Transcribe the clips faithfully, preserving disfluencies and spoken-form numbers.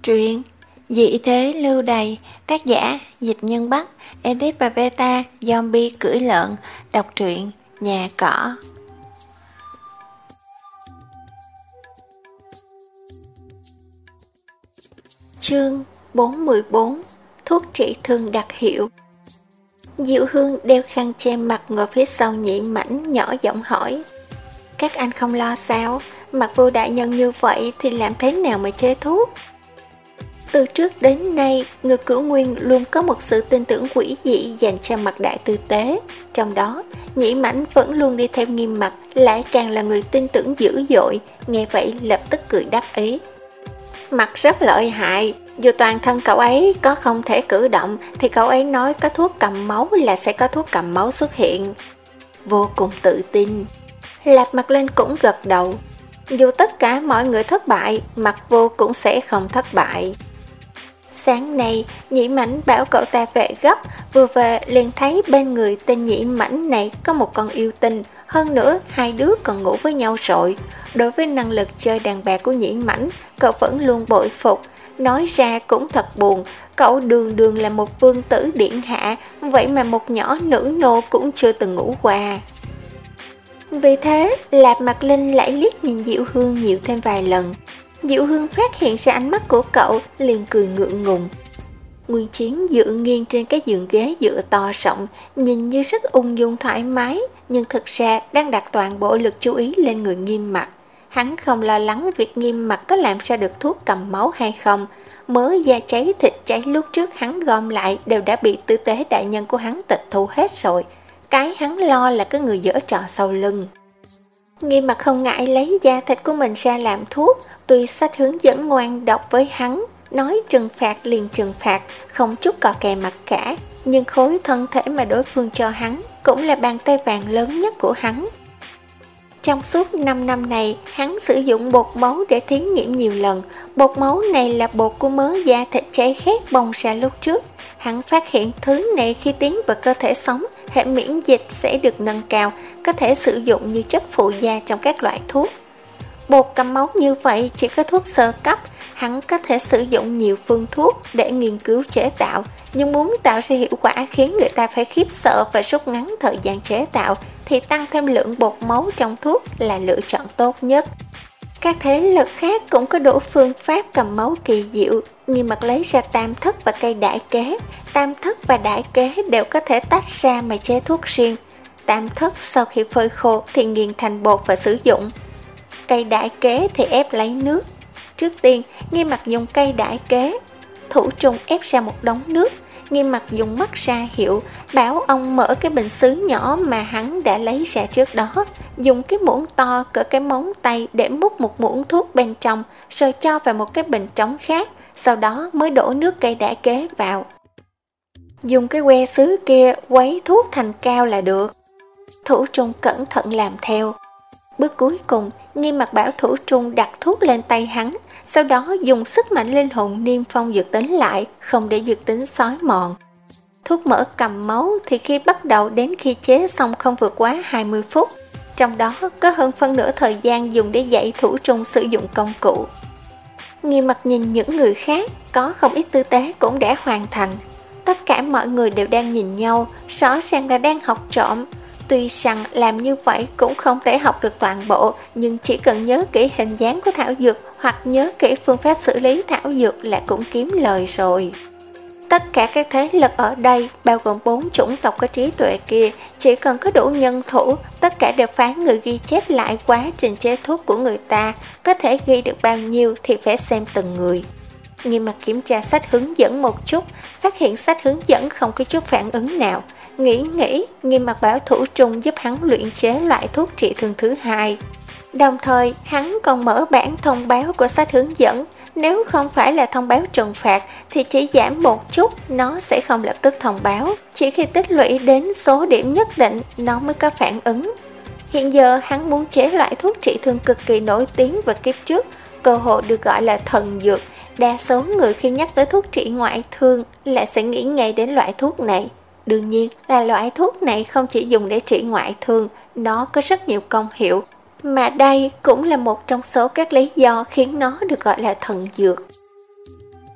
Truyện Dị thế lưu đày, tác giả Dịch Nhân Bắc, edit và beta Zombie cưỡi lợn. Đọc truyện Nhà Cỏ. Chương bốn mươi bốn. Thuốc trị thương đặc hiệu. Diệu Hương đeo khăn che mặt ngồi phía sau Nhị Mãnh, nhỏ giọng hỏi: các anh không lo sao? Mặt Vô đại nhân như vậy thì làm thế nào mà chế thuốc? Từ trước đến nay, người Cửu Nguyên luôn có một sự tin tưởng quỷ dị dành cho Mặt Đại tư tế. Trong đó, Nhị Mãnh vẫn luôn đi theo Nghiêm Mặt, lại càng là người tin tưởng dữ dội. Nghe vậy lập tức cười đáp ý: Mặt rất lợi hại, dù toàn thân cậu ấy có không thể cử động thì cậu ấy nói có thuốc cầm máu là sẽ có thuốc cầm máu xuất hiện. Vô cùng tự tin. Lạp Mặt Linh cũng gật đầu. Dù tất cả mọi người thất bại, Mặt Vô cũng sẽ không thất bại. Sáng nay, Nhị Mãnh bảo cậu ta về gấp, vừa về liền thấy bên người tên Nhị Mãnh này có một con yêu tinh, hơn nữa hai đứa còn ngủ với nhau rồi. Đối với năng lực chơi đàn bà của Nhị Mãnh, cậu vẫn luôn bội phục, nói ra cũng thật buồn, cậu đường đường là một vương tử điện hạ, vậy mà một nhỏ nữ nô cũng chưa từng ngủ qua. Vì thế, Lạp Mặt Linh lại liếc nhìn Diệu Hương nhiều thêm vài lần. Diệu Hương phát hiện ra ánh mắt của cậu, liền cười ngượng ngùng. Nguyên Chiến dựa nghiêng trên cái giường ghế dựa to rộng, nhìn như rất ung dung thoải mái, nhưng thực ra đang đặt toàn bộ lực chú ý lên người Nghiêm Mặt. Hắn không lo lắng việc Nghiêm Mặt có làm ra được thuốc cầm máu hay không. Mớ da cháy thịt cháy lúc trước hắn gom lại đều đã bị tư tế đại nhân của hắn tịch thu hết rồi. Cái hắn lo là cái người giở trò sau lưng. Nghiêm Mặt không ngại lấy da thịt của mình ra làm thuốc, tuy sách hướng dẫn ngoan độc với hắn, nói trừng phạt liền trừng phạt, không chút cò kè mặt cả, nhưng khối thân thể mà đối phương cho hắn cũng là bàn tay vàng lớn nhất của hắn. Trong suốt năm năm này, hắn sử dụng bột máu để thí nghiệm nhiều lần. Bột máu này là bột của mớ da thịt cháy khét bong ra lúc trước. Hắn phát hiện thứ này khi tiến vào cơ thể sống, hệ miễn dịch sẽ được nâng cao, có thể sử dụng như chất phụ gia trong các loại thuốc. Bột cầm máu như vậy chỉ có thuốc sơ cấp, hắn có thể sử dụng nhiều phương thuốc để nghiên cứu chế tạo, nhưng muốn tạo ra hiệu quả khiến người ta phải khiếp sợ và rút ngắn thời gian chế tạo thì tăng thêm lượng bột máu trong thuốc là lựa chọn tốt nhất. Các thế lực khác cũng có đủ phương pháp cầm máu kỳ diệu, Nghiêm Mặt lấy ra tam thất và cây đại kế. Tam thất và đại kế đều có thể tách ra mà chế thuốc riêng. Tam thất sau khi phơi khô thì nghiền thành bột và sử dụng. Cây đại kế thì ép lấy nước. Trước tiên, Nghiêm Mặt dùng cây đại kế. Thủ trung ép ra một đống nước. Nghiêm Mặt dùng mắt ra hiệu, bảo ông mở cái bình sứ nhỏ mà hắn đã lấy ra trước đó, dùng cái muỗng to cỡ cái móng tay để múc một muỗng thuốc bên trong, rồi cho vào một cái bình trống khác, sau đó mới đổ nước cây đại kế vào. Dùng cái que sứ kia quấy thuốc thành cao là được. Thủ trung cẩn thận làm theo. Bước cuối cùng, Nghiêm Mặt bảo Thủ trung đặt thuốc lên tay hắn, sau đó dùng sức mạnh linh hồn niêm phong dược tính lại, không để dược tính xói mòn. Thuốc mỡ cầm máu thì khi bắt đầu đến khi chế xong không vượt quá hai mươi phút, trong đó có hơn phân nửa thời gian dùng để dạy Thủ trung sử dụng công cụ. Nghiêm Mặt nhìn những người khác, có không ít tư tế cũng đã hoàn thành. Tất cả mọi người đều đang nhìn nhau, rõ ràng là đang học trộm. Tuy rằng làm như vậy cũng không thể học được toàn bộ, nhưng chỉ cần nhớ kỹ hình dáng của thảo dược hoặc nhớ kỹ phương pháp xử lý thảo dược là cũng kiếm lời rồi. Tất cả các thế lực ở đây, bao gồm bốn chủng tộc có trí tuệ kia, chỉ cần có đủ nhân thủ, tất cả đều phái người ghi chép lại quá trình chế thuốc của người ta, có thể ghi được bao nhiêu thì phải xem từng người. Nghiêm Mặt kiểm tra sách hướng dẫn một chút, phát hiện sách hướng dẫn không có chút phản ứng nào. Nghĩ nghĩ, Nghiêm Mặt bảo Thủ trung giúp hắn luyện chế loại thuốc trị thương thứ hai. Đồng thời, hắn còn mở bản thông báo của sách hướng dẫn. Nếu không phải là thông báo trừng phạt thì chỉ giảm một chút, nó sẽ không lập tức thông báo. Chỉ khi tích lũy đến số điểm nhất định, nó mới có phản ứng. Hiện giờ hắn muốn chế loại thuốc trị thương cực kỳ nổi tiếng và kiếp trước, cơ hội được gọi là thần dược. Đa số người khi nhắc tới thuốc trị ngoại thương lại sẽ nghĩ ngay đến loại thuốc này. Đương nhiên là loại thuốc này không chỉ dùng để trị ngoại thương, nó có rất nhiều công hiệu. Mà đây cũng là một trong số các lý do khiến nó được gọi là thần dược.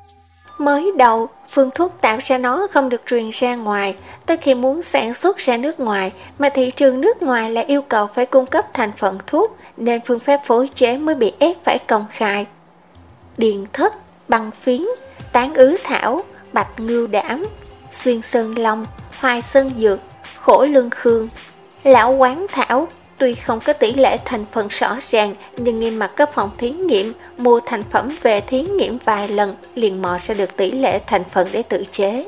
Mới đầu, phương thuốc tạo ra nó không được truyền ra ngoài, tới khi muốn sản xuất ra nước ngoài, mà thị trường nước ngoài lại yêu cầu phải cung cấp thành phần thuốc, nên phương pháp phối chế mới bị ép phải công khai. Điền thất, băng phiến, tán ứ thảo, bạch ngưu đảm, xuyên sơn long, hoài sơn dược, khổ lương khương, lão quán thảo. Tuy không có tỷ lệ thành phần rõ ràng, nhưng nghiêm mặt các phòng thí nghiệm mua thành phẩm về thí nghiệm vài lần liền mò ra được tỷ lệ thành phần để tự chế.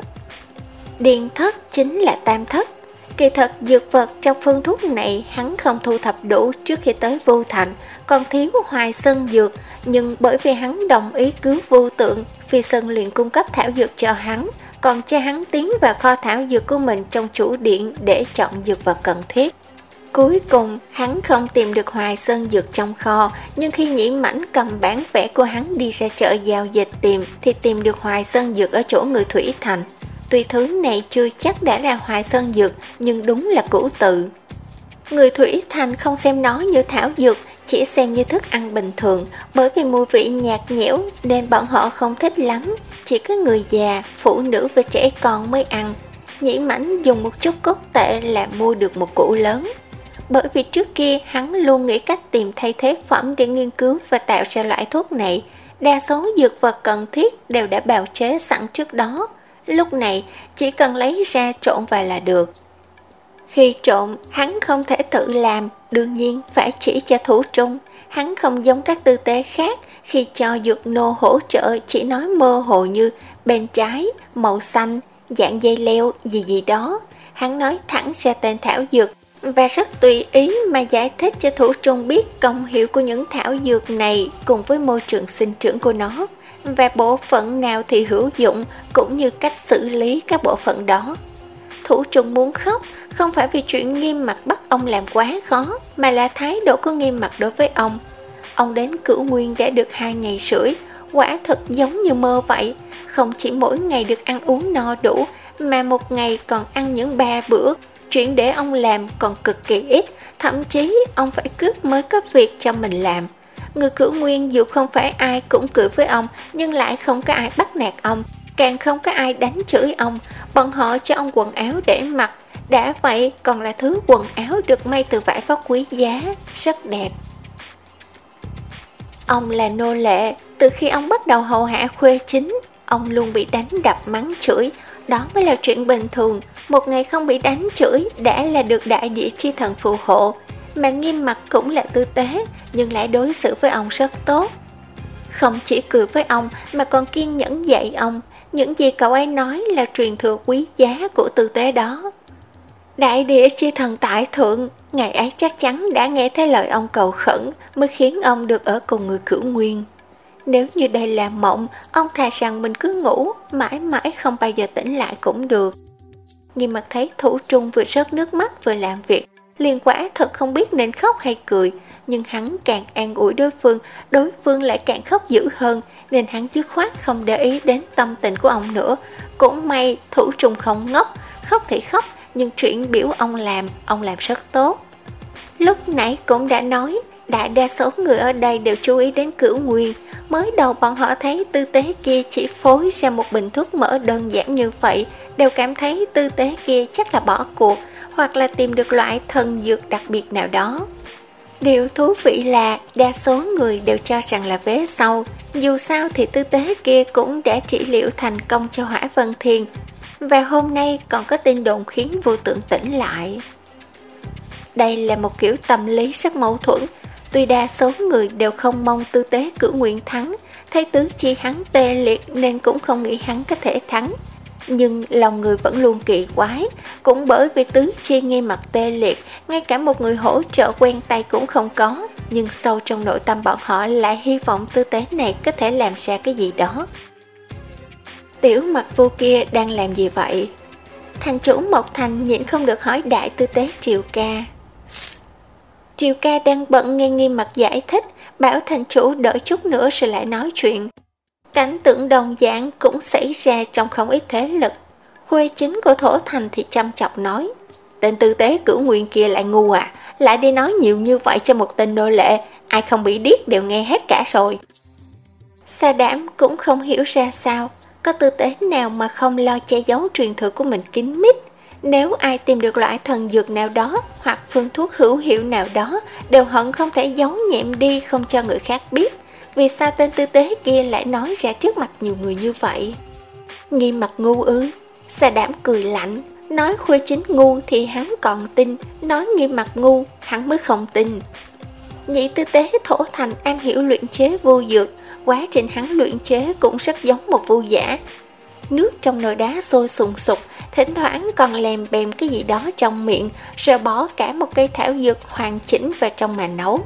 Điền thất chính là tam thất. Kỳ thật dược vật trong phương thuốc này hắn không thu thập đủ trước khi tới Vu Thành, còn thiếu hoài sơn dược, nhưng bởi vì hắn đồng ý cứu Vu Tượng, Phi Sơn liền cung cấp thảo dược cho hắn, còn cho hắn tiến vào kho thảo dược của mình trong chủ điện để chọn dược vật cần thiết. Cuối cùng, hắn không tìm được hoài sơn dược trong kho, nhưng khi Nhĩ Mãnh cầm bản vẽ của hắn đi ra chợ giao dịch tìm, thì tìm được hoài sơn dược ở chỗ người Thủy Thành. Tuy thứ này chưa chắc đã là hoài sơn dược, nhưng đúng là cửu tự. Người Thủy Thành không xem nó như thảo dược, chỉ xem như thức ăn bình thường, bởi vì mùi vị nhạt nhẽo nên bọn họ không thích lắm, chỉ có người già, phụ nữ và trẻ con mới ăn. Nhĩ Mãnh dùng một chút cốt tệ là mua được một củ lớn. Bởi vì trước kia hắn luôn nghĩ cách tìm thay thế phẩm để nghiên cứu và tạo ra loại thuốc này. Đa số dược vật cần thiết đều đã bào chế sẵn trước đó. Lúc này chỉ cần lấy ra trộn vào là được. Khi trộn, hắn không thể tự làm, đương nhiên phải chỉ cho thủ trung. Hắn không giống các tư tế khác, khi cho dược nô hỗ trợ chỉ nói mơ hồ như bên trái, màu xanh, dạng dây leo, gì gì đó. Hắn nói thẳng ra tên thảo dược, và rất tùy ý mà giải thích cho thủ trung biết công hiệu của những thảo dược này cùng với môi trường sinh trưởng của nó, và bộ phận nào thì hữu dụng, cũng như cách xử lý các bộ phận đó. Thủ trung muốn khóc, không phải vì chuyện Nghiêm Mặc bắt ông làm quá khó, mà là thái độ của Nghiêm Mặc đối với ông. Ông đến Cửu Nguyên đã được hai ngày rưỡi, quả thật giống như mơ vậy. Không chỉ mỗi ngày được ăn uống no đủ, mà một ngày còn ăn những ba bữa. Chuyện để ông làm còn cực kỳ ít, thậm chí ông phải cướp mới có việc cho mình làm. Người Cửu Nguyên dù không phải ai cũng cười với ông, nhưng lại không có ai bắt nạt ông, càng không có ai đánh chửi ông. Bọn họ cho ông quần áo để mặc, đã vậy còn là thứ quần áo được may từ vải vóc quý giá, rất đẹp. Ông là nô lệ, từ khi ông bắt đầu hầu hạ Khuê Chính, ông luôn bị đánh đập mắng chửi, đó mới là chuyện bình thường. Một ngày không bị đánh chửi đã là được đại địa chi thần phù hộ. Mà Nghiêm Mặc cũng là tư tế, nhưng lại đối xử với ông rất tốt. Không chỉ cười với ông mà còn kiên nhẫn dạy ông. Những gì cậu ấy nói là truyền thừa quý giá của tư tế đó. Đại địa chi thần tại thượng, ngày ấy chắc chắn đã nghe thấy lời ông cầu khẩn mới khiến ông được ở cùng người Cửu Nguyên. Nếu như đây là mộng, ông thà rằng mình cứ ngủ, mãi mãi không bao giờ tỉnh lại cũng được. Nghiêm Mặc thấy thủ trung vừa rớt nước mắt vừa làm việc, liền quả thật không biết nên khóc hay cười, nhưng hắn càng an ủi đối phương, đối phương lại càng khóc dữ hơn, nên hắn dứt khoát không để ý đến tâm tình của ông nữa. Cũng may thủ trung không ngốc, khóc thì khóc, nhưng chuyện biểu ông làm, ông làm rất tốt. Lúc nãy cũng đã nói, đại đa số người ở đây đều chú ý đến Cửu Nguyên. Mới đầu bọn họ thấy tư tế kia chỉ phối ra một bình thuốc mỡ đơn giản như vậy, đều cảm thấy tư tế kia chắc là bỏ cuộc, hoặc là tìm được loại thần dược đặc biệt nào đó. Điều thú vị là đa số người đều cho rằng là vế sau, dù sao thì tư tế kia cũng đã trị liệu thành công cho Hỏa Vân Thiên, và hôm nay còn có tin đồn khiến Vô Tượng tỉnh lại. Đây là một kiểu tâm lý rất mâu thuẫn. Tuy đa số người đều không mong tư tế Cửu Nguyên thắng, thấy tứ chi hắn tê liệt nên cũng không nghĩ hắn có thể thắng. Nhưng lòng người vẫn luôn kỳ quái, cũng bởi vì tứ chi Nghiêm Mặc tê liệt, ngay cả một người hỗ trợ quen tay cũng không có. Nhưng sâu trong nội tâm bọn họ lại hy vọng tư tế này có thể làm ra cái gì đó. Tiểu Mặc Vu kia đang làm gì vậy? Thành chủ Mộc Thành nhịn không được hỏi đại tư tế Triều Ca. Triều Ca đang bận nghe Nghiêm Mặc giải thích, bảo thành chủ đợi chút nữa rồi lại nói chuyện. Cảnh tượng đồng dạng cũng xảy ra trong không ít thế lực. Khuê Chính của Thổ Thành thì chăm chọc nói, tên tư tế Cửu Nguyên kia lại ngu à, lại đi nói nhiều như vậy cho một tên nô lệ, ai không bị điếc đều nghe hết cả rồi. Sa Đảm cũng không hiểu ra sao, có tư tế nào mà không lo che giấu truyền thừa của mình kín mít. Nếu ai tìm được loại thần dược nào đó hoặc phương thuốc hữu hiệu nào đó, đều hận không thể giấu nhẹm đi không cho người khác biết. Vì sao tên tư tế kia lại nói ra trước mặt nhiều người như vậy? Nghiêm Mặt ngu ư? Sa Đảm cười lạnh, nói Khuê Chính ngu thì hắn còn tin, nói Nghiêm Mặt ngu hắn mới không tin. Nhị tư tế Thổ Thành am hiểu luyện chế vô dược, quá trình hắn luyện chế cũng rất giống một vu giả. Nước trong nồi đá sôi sùng sục, thỉnh thoảng còn lèm bèm cái gì đó trong miệng, rồi bỏ cả một cây thảo dược hoàn chỉnh vào trong mà nấu.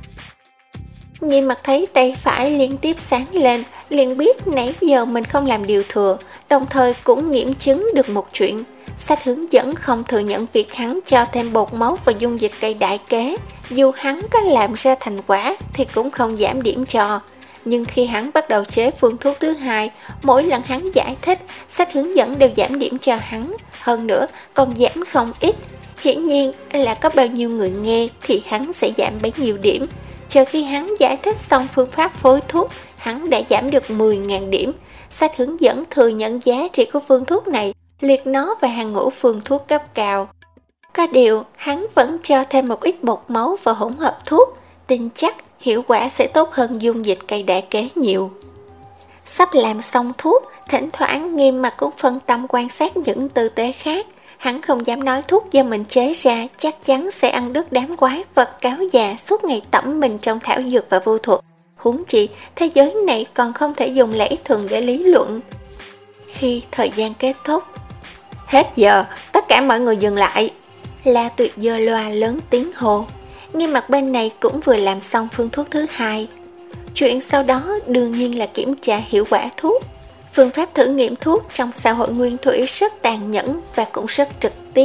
Nghiêm Mặt thấy tay phải liên tiếp sáng lên, liền biết nãy giờ mình không làm điều thừa, đồng thời cũng nghiệm chứng được một chuyện. Sách hướng dẫn không thừa nhận việc hắn cho thêm bột máu và dung dịch cây đại kế, dù hắn có làm ra thành quả thì cũng không giảm điểm cho. Nhưng khi hắn bắt đầu chế phương thuốc thứ hai, mỗi lần hắn giải thích, sách hướng dẫn đều giảm điểm cho hắn, hơn nữa còn giảm không ít. Hiển nhiên là có bao nhiêu người nghe thì hắn sẽ giảm bấy nhiêu điểm. Chờ khi hắn giải thích xong phương pháp phối thuốc, hắn đã giảm được mười nghìn điểm. Sách hướng dẫn thừa nhận giá trị của phương thuốc này, liệt nó vào hàng ngũ phương thuốc cấp cao. Có điều, hắn vẫn cho thêm một ít bột máu vào hỗn hợp thuốc, tin chắc hiệu quả sẽ tốt hơn dung dịch cây đại kế nhiều. Sắp làm xong thuốc, thỉnh thoảng Nghiêm Mặt cũng phân tâm quan sát những tư tế khác. Hắn không dám nói thuốc do mình chế ra chắc chắn sẽ ăn đứt đám quái vật cáo già suốt ngày tẩm mình trong thảo dược và vô thuật. Huống chi, thế giới này còn không thể dùng lẽ thường để lý luận. Khi thời gian kết thúc, hết giờ, tất cả mọi người dừng lại. La Tuyệt giơ loa lớn tiếng hô. Nghiêm Mặt bên này cũng vừa làm xong phương thuốc thứ hai. Chuyện sau đó đương nhiên là kiểm tra hiệu quả thuốc. Phương pháp thử nghiệm thuốc trong xã hội nguyên thủy rất tàn nhẫn và cũng rất trực tiếp.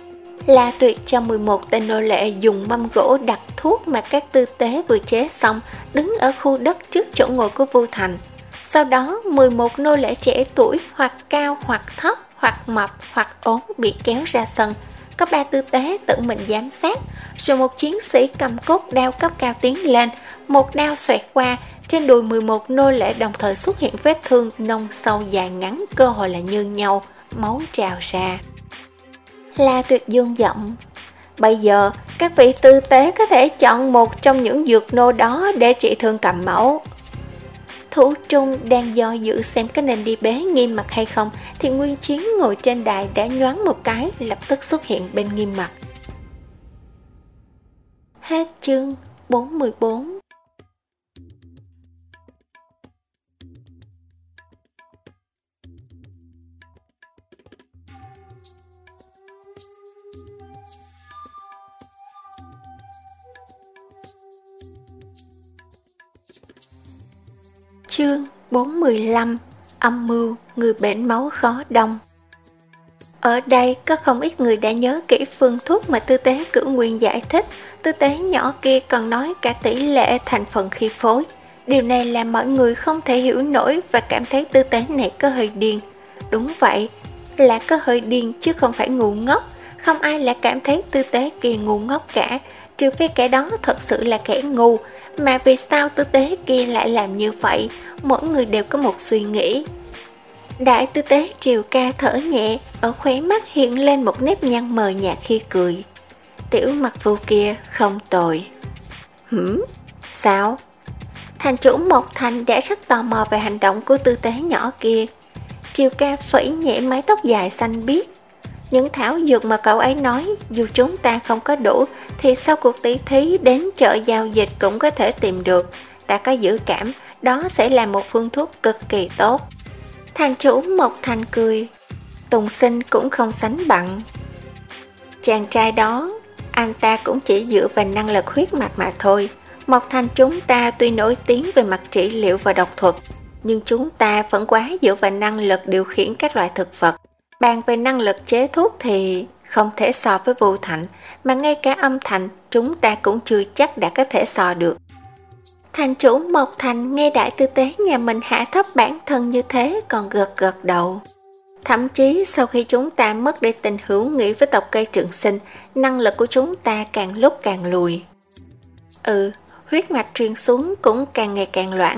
La Tuyệt cho mười một tên nô lệ dùng mâm gỗ đặt thuốc mà các tư tế vừa chế xong, đứng ở khu đất trước chỗ ngồi của Vu Thành. Sau đó mười một nô lệ trẻ tuổi hoặc cao hoặc thấp, hoặc mập hoặc ốm bị kéo ra sân. Có ba tư tế tự mình giám sát, rồi một chiến sĩ cầm cốt đao cấp cao tiến lên, một đao xoẹt qua, trên đùi mười một nô lệ đồng thời xuất hiện vết thương nông sâu dài ngắn, cơ hội là như nhau, máu trào ra. La Tuyệt dương giọng, bây giờ các vị tư tế có thể chọn một trong những dược nô đó để trị thương cầm máu. Thủ trung đang do dự xem có nên đi bế Nghiêm Mặt hay không, thì Nguyên Chiến ngồi trên đài đã nhoáng một cái, lập tức xuất hiện bên Nghiêm Mặt. Hết chương bốn mươi bốn. Chương bốn mươi lăm. Âm mưu người bệnh máu khó đông. Ở đây có không ít người đã nhớ kỹ phương thuốc mà tư tế Cửu Nguyên giải thích. Tư tế nhỏ kia còn nói cả tỷ lệ thành phần khi phối. Điều này làm mọi người không thể hiểu nổi và cảm thấy tư tế này có hơi điên. Đúng vậy, là có hơi điên chứ không phải ngu ngốc. Không ai lại cảm thấy tư tế kia ngu ngốc cả, trừ phi kẻ đó thật sự là kẻ ngu. Mà vì sao tư tế kia lại làm như vậy, mỗi người đều có một suy nghĩ. Đại tư tế Triều Ca thở nhẹ, ở khóe mắt hiện lên một nếp nhăn mờ nhạt khi cười. Tiểu Mặc Vu kia không tồi. Hửm? Sao? Thành chủ Mộc Thành đã rất tò mò về hành động của tư tế nhỏ kia. Triều Ca phẩy nhẹ mái tóc dài xanh biếc. Những thảo dược mà cậu ấy nói, dù chúng ta không có đủ, thì sau cuộc tỷ thí đến chợ giao dịch cũng có thể tìm được. Ta có dự cảm, đó sẽ là một phương thuốc cực kỳ tốt. Thành chủ Mộc Thành cười. Tùng Sinh cũng không sánh bằng. Chàng trai đó, anh ta cũng chỉ dựa vào năng lực huyết mạch mà thôi. Mộc Thành chúng ta tuy nổi tiếng về mặt trị liệu và độc thuật, nhưng chúng ta vẫn quá dựa vào năng lực điều khiển các loại thực vật. Bàn về năng lực chế thuốc thì không thể so với Vu Thành, mà ngay cả Âm Thành chúng ta cũng chưa chắc đã có thể so được. Thành chủ Mộc Thành nghe đại tư tế nhà mình hạ thấp bản thân như thế còn gật gật đầu. Thậm chí sau khi chúng ta mất đi tình hữu nghị với tộc cây Trường Sinh, năng lực của chúng ta càng lúc càng lùi. Ừ, huyết mạch truyền xuống cũng càng ngày càng loãng.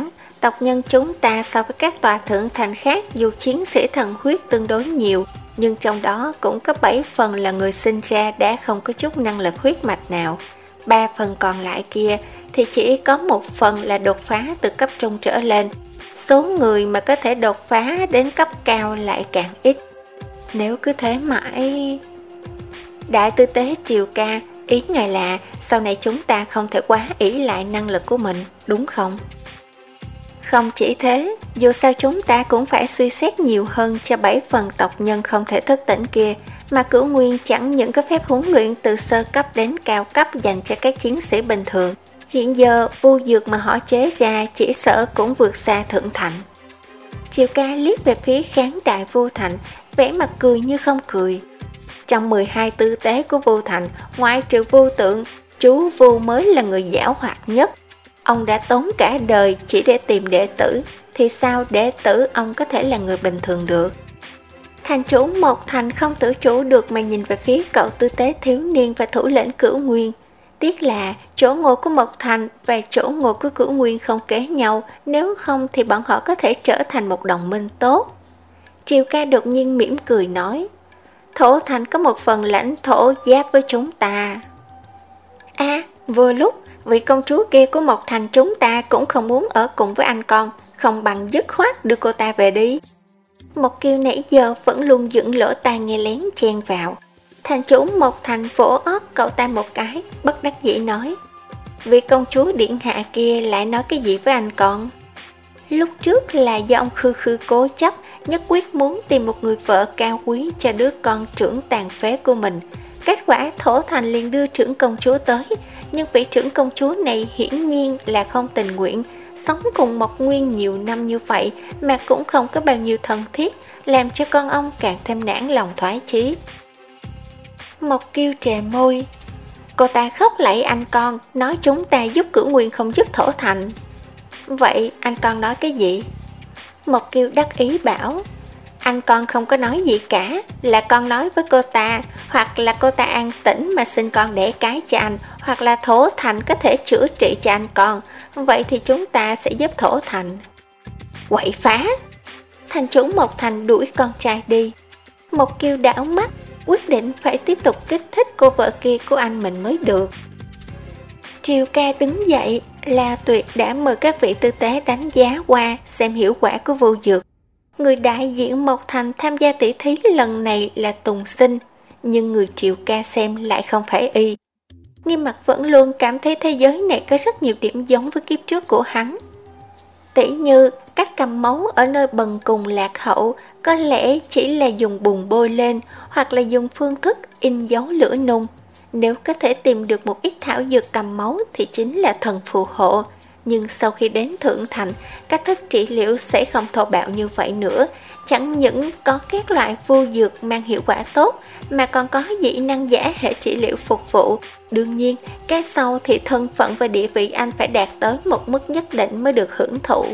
Tộc nhân chúng ta so với các tòa thượng thành khác dù chiến sĩ thần huyết tương đối nhiều, nhưng trong đó cũng có bảy phần là người sinh ra đã không có chút năng lực huyết mạch nào. Ba phần còn lại kia thì chỉ có một phần là đột phá từ cấp trung trở lên. Số người mà có thể đột phá đến cấp cao lại càng ít. Nếu cứ thế mãi... Đại tư tế Triều Ca, ý ngài là sau này chúng ta không thể quá ỷ lại năng lực của mình, đúng không? Không chỉ thế, dù sao chúng ta cũng phải suy xét nhiều hơn cho bảy phần tộc nhân không thể thức tỉnh kia, mà Cửu Nguyên chẳng những có phép huấn luyện từ sơ cấp đến cao cấp dành cho các chiến sĩ bình thường. Hiện giờ, vu dược mà họ chế ra chỉ sợ cũng vượt xa thượng thành. Triều Ca liếc về phía kháng đại Vu Thành, vẻ mặt cười như không cười. Trong mười hai tư tế của Vu Thành, ngoại trừ Vu Tượng, chú Vu mới là người giảo hoạt nhất. Ông đã tốn cả đời chỉ để tìm đệ tử, thì sao đệ tử ông có thể là người bình thường được? Thành chủ Mộc Thành không tự chủ được mà nhìn về phía cậu tư tế thiếu niên và thủ lĩnh Cửu Nguyên. Tiếc là chỗ ngồi của Mộc Thành và chỗ ngồi của Cửu Nguyên không kế nhau, nếu không thì bọn họ có thể trở thành một đồng minh tốt. Triều Ca đột nhiên mỉm cười nói, Thổ Thành có một phần lãnh thổ giáp với chúng ta. À, vừa lúc, vị công chúa kia của Mộc Thành chúng ta cũng không muốn ở cùng với anh con, không bằng dứt khoát đưa cô ta về đi. Mộc Kiều nãy giờ vẫn luôn dựng lỗ tai nghe lén chen vào. Thành chủ Mộc Thành vỗ ót cậu ta một cái, bất đắc dĩ nói, vị công chúa điện hạ kia lại nói cái gì với anh con? Lúc trước là do ông khư khư cố chấp, nhất quyết muốn tìm một người vợ cao quý cho đứa con trưởng tàn phế của mình. Kết quả Thổ Thành liền đưa trưởng công chúa tới, nhưng vị trưởng công chúa này hiển nhiên là không tình nguyện, sống cùng Mộc Nguyên nhiều năm như vậy mà cũng không có bao nhiêu thân thiết, làm cho con ông càng thêm nản lòng thoái chí. Mộc Kiêu trề môi, cô ta khóc lạy anh con, nói chúng ta giúp Cửu Nguyên không giúp Thổ Thành. Vậy anh con nói cái gì? Mộc Kiêu đắc ý bảo, anh con không có nói gì cả, là con nói với cô ta, hoặc là cô ta an tĩnh mà xin con đẻ cái cho anh, hoặc là Thổ Thành có thể chữa trị cho anh con, vậy thì chúng ta sẽ giúp Thổ Thành. Quậy phá! Thành chủ Mộc Thành đuổi con trai đi. Mộc Kiêu đảo mắt, quyết định phải tiếp tục kích thích cô vợ kia của anh mình mới được. Triều Ca đứng dậy, La Tuyệt đã mời các vị tư tế đánh giá qua xem hiệu quả của vô dược. Người đại diện Mộc Thành tham gia tỷ thí lần này là Tùng Sinh, nhưng người Triều Ca xem lại không phải y. Nghiêm Mặt vẫn luôn cảm thấy thế giới này có rất nhiều điểm giống với kiếp trước của hắn. Tỉ như cách cầm máu ở nơi bần cùng lạc hậu có lẽ chỉ là dùng bùn bôi lên, hoặc là dùng phương thức in dấu lửa nung. Nếu có thể tìm được một ít thảo dược cầm máu thì chính là thần phù hộ. Nhưng sau khi đến Thượng Thành, cách thức trị liệu sẽ không thô bạo như vậy nữa. Chẳng những có các loại vô dược mang hiệu quả tốt, mà còn có dĩ năng giả hệ trị liệu phục vụ. Đương nhiên, cái sau thì thân phận và địa vị anh phải đạt tới một mức nhất định mới được hưởng thụ.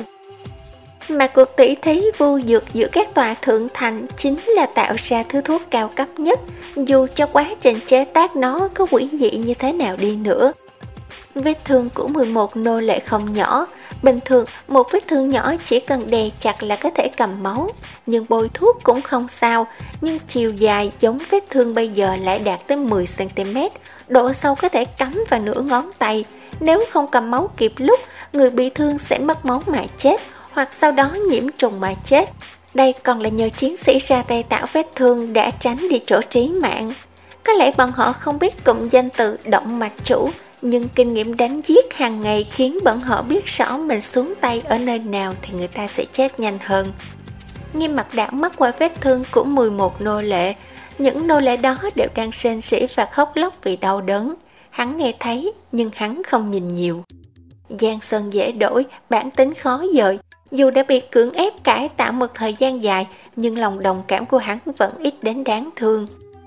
Mà cuộc tỷ thí vô dược giữa các tòa thượng thành chính là tạo ra thứ thuốc cao cấp nhất, dù cho quá trình chế tác nó có quỷ dị như thế nào đi nữa. Vết thương của mười một nô lệ không nhỏ, bình thường một vết thương nhỏ chỉ cần đè chặt là có thể cầm máu, nhưng bôi thuốc cũng không sao, nhưng chiều dài giống vết thương bây giờ lại đạt tới mười xăng ti mét, độ sâu có thể cắm vào nửa ngón tay. Nếu không cầm máu kịp lúc, người bị thương sẽ mất máu mà chết, hoặc sau đó nhiễm trùng mà chết. Đây còn là nhờ chiến sĩ ra tay tạo vết thương đã tránh đi chỗ trí mạng. Có lẽ bọn họ không biết cụm danh từ động mạch chủ, nhưng kinh nghiệm đánh giết hàng ngày khiến bọn họ biết rõ mình xuống tay ở nơi nào thì người ta sẽ chết nhanh hơn. Nghiêm Mặt đảo mắt qua vết thương của mười một nô lệ. Những nô lệ đó đều đang rên rỉ và khóc lóc vì đau đớn. Hắn nghe thấy nhưng hắn không nhìn nhiều. Giang sơn dễ đổi, bản tính khó dời. Dù đã bị cưỡng ép cải tạo một thời gian dài, nhưng lòng đồng cảm của hắn vẫn ít đến đáng thương.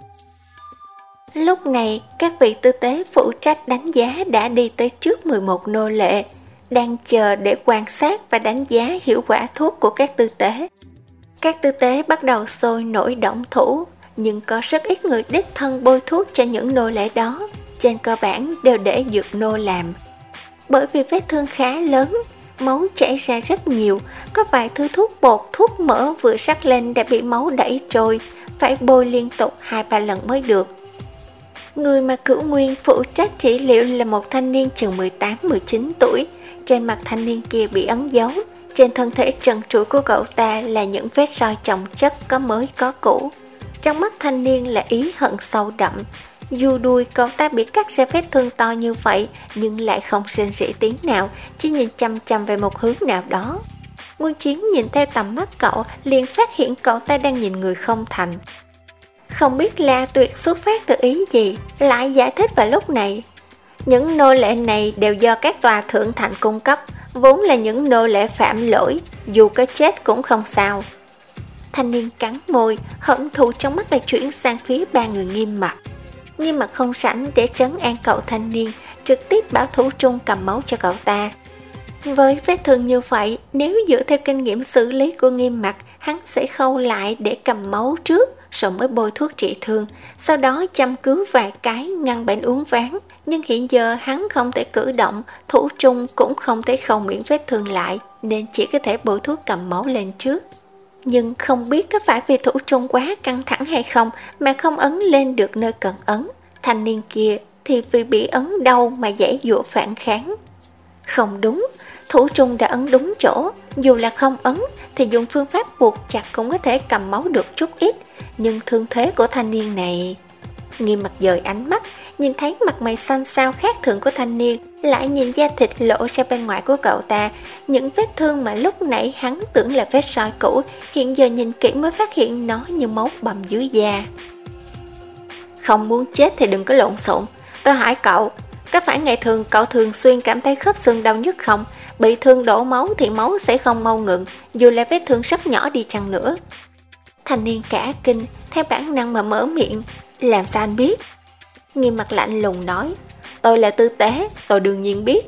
Lúc này, các vị tư tế phụ trách đánh giá đã đi tới trước mười một nô lệ, đang chờ để quan sát và đánh giá hiệu quả thuốc của các tư tế. Các tư tế bắt đầu sôi nổi động thủ, nhưng có rất ít người đích thân bôi thuốc cho những nô lệ đó, trên cơ bản đều để dược nô làm. Bởi vì vết thương khá lớn, máu chảy ra rất nhiều, có vài thứ thuốc bột, thuốc mỡ vừa sắc lên đã bị máu đẩy trôi, phải bôi liên tục hai ba lần mới được. Người mà Cửu Nguyên phụ trách trị liệu là một thanh niên chừng mười tám mười chín tuổi. Trên mặt thanh niên kia bị ấn dấu, trên thân thể trần trụi của cậu ta là những vết roi chồng chất có mới có cũ. Trong mắt thanh niên là ý hận sâu đậm. Dù đuôi cậu ta bị cắt ra vết thương to như vậy nhưng lại không rên rỉ tiếng nào, chỉ nhìn chăm chăm về một hướng nào đó. Nguyên Chiến nhìn theo tầm mắt cậu liền phát hiện cậu ta đang nhìn người không thành. Không biết La Tuyệt xuất phát từ ý gì, lại giải thích vào lúc này. Những nô lệ này đều do các tòa thượng thành cung cấp, vốn là những nô lệ phạm lỗi, dù có chết cũng không sao. Thanh niên cắn môi, hận thù trong mắt lại chuyển sang phía ba người Nghiêm Mặc. Nghiêm Mặc không rảnh để trấn an cậu thanh niên, trực tiếp bảo thủ trung cầm máu cho cậu ta. Với vết thương như vậy, nếu dựa theo kinh nghiệm xử lý của Nghiêm Mặc, hắn sẽ khâu lại để cầm máu trước, rồi mới bôi thuốc trị thương, sau đó chăm cứu vài cái ngăn bệnh uốn ván. Nhưng hiện giờ hắn không thể cử động, thủ trung cũng không thể khâu miễn vết thương lại, nên chỉ có thể bôi thuốc cầm máu lên trước. Nhưng không biết có phải vì thủ trung quá căng thẳng hay không mà không ấn lên được nơi cần ấn. Thanh niên kia thì vì bị ấn đau mà giãy giụa phản kháng. Không đúng, thủ trung đã ấn đúng chỗ, dù là không ấn thì dùng phương pháp buộc chặt cũng có thể cầm máu được chút ít. Nhưng thương thế của thanh niên này... Nghiêm Mặc dời ánh mắt, nhìn thấy mặt mày xanh xao khác thường của thanh niên, lại nhìn da thịt lộ ra bên ngoài của cậu ta. Những vết thương mà lúc nãy hắn tưởng là vết roi cũ, hiện giờ nhìn kỹ mới phát hiện nó như máu bầm dưới da. Không muốn chết thì đừng có lộn xộn. Tôi hỏi cậu, có phải ngày thường cậu thường xuyên cảm thấy khớp xương đau nhức không? Bị thương đổ máu thì máu sẽ không mau ngừng, dù là vết thương rất nhỏ đi chăng nữa. Thanh niên cả kinh, theo bản năng mà mở miệng. Làm sao anh biết? Nghiêm Mặc lạnh lùng nói, tôi là tư tế, tôi đương nhiên biết.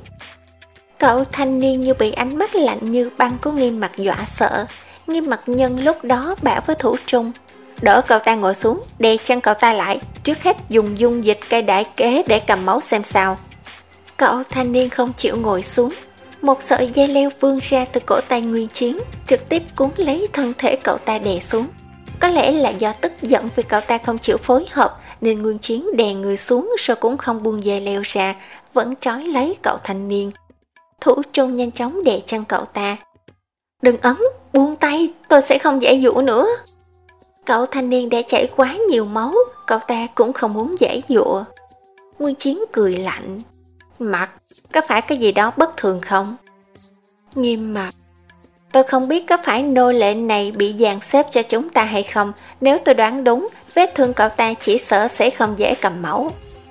Cậu thanh niên như bị ánh mắt lạnh như băng của Nghiêm Mặc dọa sợ. Nghiêm Mặc nhân lúc đó bảo với thủ trung, đỡ cậu ta ngồi xuống, đè chân cậu ta lại, trước hết dùng dung dịch cây đại kế để cầm máu xem sao. Cậu thanh niên không chịu ngồi xuống, một sợi dây leo vươn ra từ cổ tay Nguyên Chiến, trực tiếp cuốn lấy thân thể cậu ta đè xuống. Có lẽ là do tức giận vì cậu ta không chịu phối hợp, nên Nguyên Chiến đè người xuống rồi cũng không buông dây leo ra, vẫn trói lấy cậu thanh niên. Thủ trung nhanh chóng đè chân cậu ta. Đừng ấn, buông tay, tôi sẽ không giải dụ nữa. Cậu thanh niên đã chảy quá nhiều máu, cậu ta cũng không muốn giải dụa. Nguyên Chiến cười lạnh. Mặc, có phải có gì đó bất thường không? Nghiêm Mặc, tôi không biết có phải nô lệ này bị dàn xếp cho chúng ta hay không. Nếu tôi đoán đúng, vết thương cậu ta chỉ sợ sẽ không dễ cầm máu.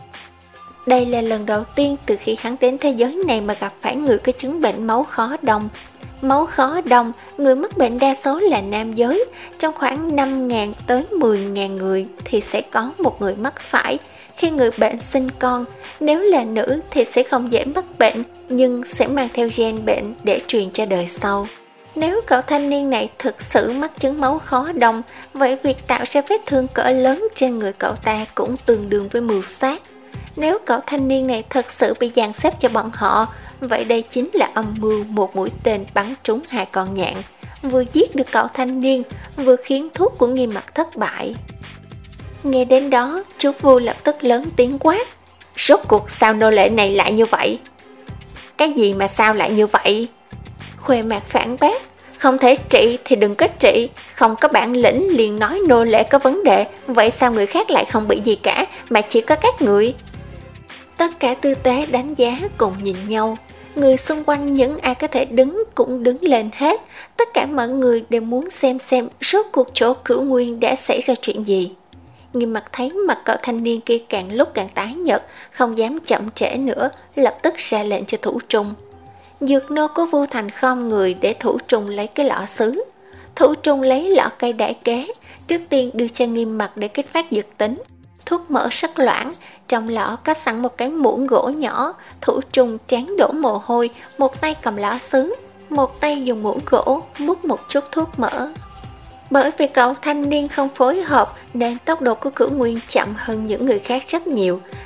Đây là lần đầu tiên từ khi hắn đến thế giới này mà gặp phải người có chứng bệnh máu khó đông. Máu khó đông, người mắc bệnh đa số là nam giới. Trong khoảng năm nghìn tới mười nghìn người thì sẽ có một người mắc phải. Khi người bệnh sinh con, nếu là nữ thì sẽ không dễ mắc bệnh, nhưng sẽ mang theo gen bệnh để truyền cho đời sau. Nếu cậu thanh niên này thực sự mắc chứng máu khó đông, vậy việc tạo ra vết thương cỡ lớn trên người cậu ta cũng tương đương với mưu sát. Nếu cậu thanh niên này thật sự bị dàn xếp cho bọn họ, vậy đây chính là âm mưu một mũi tên bắn trúng hai con nhạn, vừa giết được cậu thanh niên, vừa khiến thuốc của Nghiêm Mặc thất bại. Nghe đến đó, chú Vu lập tức lớn tiếng quát. Rốt cuộc sao nô lệ này lại như vậy? Cái gì mà sao lại như vậy? Khuê Mạc phản bác. Không thể trị thì đừng có trị, không có bản lĩnh liền nói nô lệ có vấn đề, vậy sao người khác lại không bị gì cả, mà chỉ có các người? Tất cả tư tế đánh giá cùng nhìn nhau, người xung quanh những ai có thể đứng cũng đứng lên hết, tất cả mọi người đều muốn xem xem rốt cuộc chỗ Cửu Nguyên đã xảy ra chuyện gì. Nghiêm Mặc thấy mặt cậu thanh niên kia càng lúc càng tái nhợt, không dám chậm trễ nữa, lập tức ra lệnh cho thủ trung. Dược nô của Vu Thành khom người để thủ trung lấy cái lọ sứ. Thủ trung lấy lọ cây đại kế, trước tiên đưa cho Nghiêm Mặc để kích phát dược tính. Thuốc mỡ sắc loãng, trong lọ có sẵn một cái muỗng gỗ nhỏ. Thủ trung trán đổ mồ hôi, một tay cầm lọ sứ, một tay dùng muỗng gỗ múc một chút thuốc mỡ. Bởi vì cậu thanh niên không phối hợp nên tốc độ của Cửu Nguyên chậm hơn những người khác rất nhiều.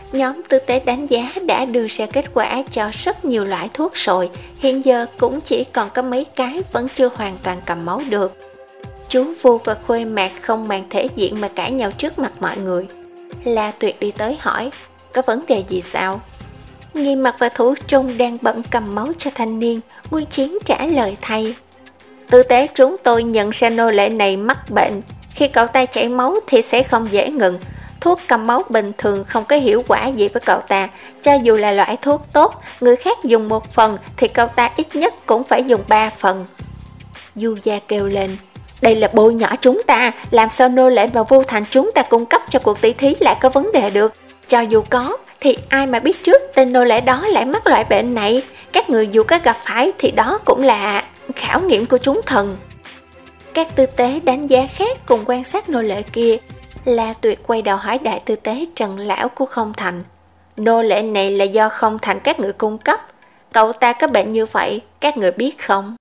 nhóm tư tế đánh giá đã đưa ra kết quả cho rất nhiều loại thuốc rồi, hiện giờ cũng chỉ còn có mấy cái vẫn chưa hoàn toàn cầm máu được. Chú Vu và Khuê Mạc không màng thể diện mà cãi nhau trước mặt mọi người. La Tuyệt đi tới hỏi, có vấn đề gì sao? Nghi Mặc và Thủ Trung đang bận cầm máu cho thanh niên, Nguyên Chiến trả lời thay. Tư tế chúng tôi nhận ra nô lệ này mắc bệnh, khi cậu ta chảy máu thì sẽ không dễ ngừng. Thuốc cầm máu bình thường không có hiệu quả gì với cậu ta, cho dù là loại thuốc tốt, người khác dùng một phần thì cậu ta ít nhất cũng phải dùng ba phần. Du Gia kêu lên, đây là bôi nhỏ chúng ta, làm sao nô lệ mà Vu Thành chúng ta cung cấp cho cuộc tỷ thí lại có vấn đề được. Cho dù có, thì ai mà biết trước tên nô lệ đó lại mắc loại bệnh này, các người dù có gặp phải thì đó cũng là khảo nghiệm của chúng thần. Các tư tế đánh giá khác cùng quan sát nô lệ kia. La Tuyệt quay đầu hỏi đại tư tế Trần Lão của Không Thành, nô lệ này là do Không Thành các người cung cấp, cậu ta có bệnh như vậy, các người biết không?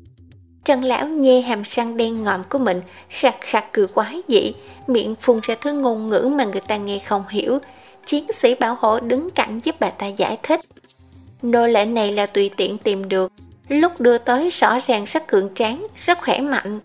Trần Lão nhe hàm răng đen ngòm của mình, khạc khạc cười quái dị, miệng phun ra thứ ngôn ngữ mà người ta nghe không hiểu. Chiến sĩ bảo hộ đứng cạnh giúp bà ta giải thích. Nô lệ này là tùy tiện tìm được, lúc đưa tới rõ ràng rất cường tráng, rất khỏe mạnh.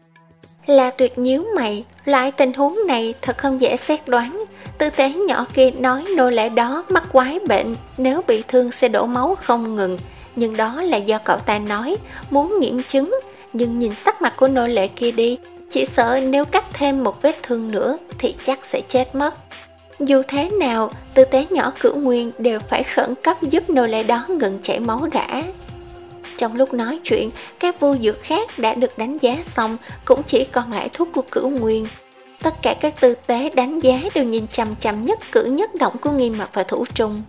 La Tuyệt nhíu mày, loại tình huống này thật không dễ xét đoán. Tư tế nhỏ kia nói nô lệ đó mắc quái bệnh, nếu bị thương sẽ đổ máu không ngừng, nhưng đó là do cậu ta nói, muốn nghiệm chứng. Nhưng nhìn sắc mặt của nô lệ kia đi, chỉ sợ nếu cắt thêm một vết thương nữa thì chắc sẽ chết mất. Dù thế nào, tư tế nhỏ Cửu Nguyên đều phải khẩn cấp giúp nô lệ đó ngừng chảy máu đã. Trong lúc nói chuyện, các vô dược khác đã được đánh giá xong, cũng chỉ còn lại thuốc của Cửu Nguyên. Tất cả các tư tế đánh giá đều nhìn chằm chằm nhất cử nhất động của Nghi Mặc và Thủ Trung.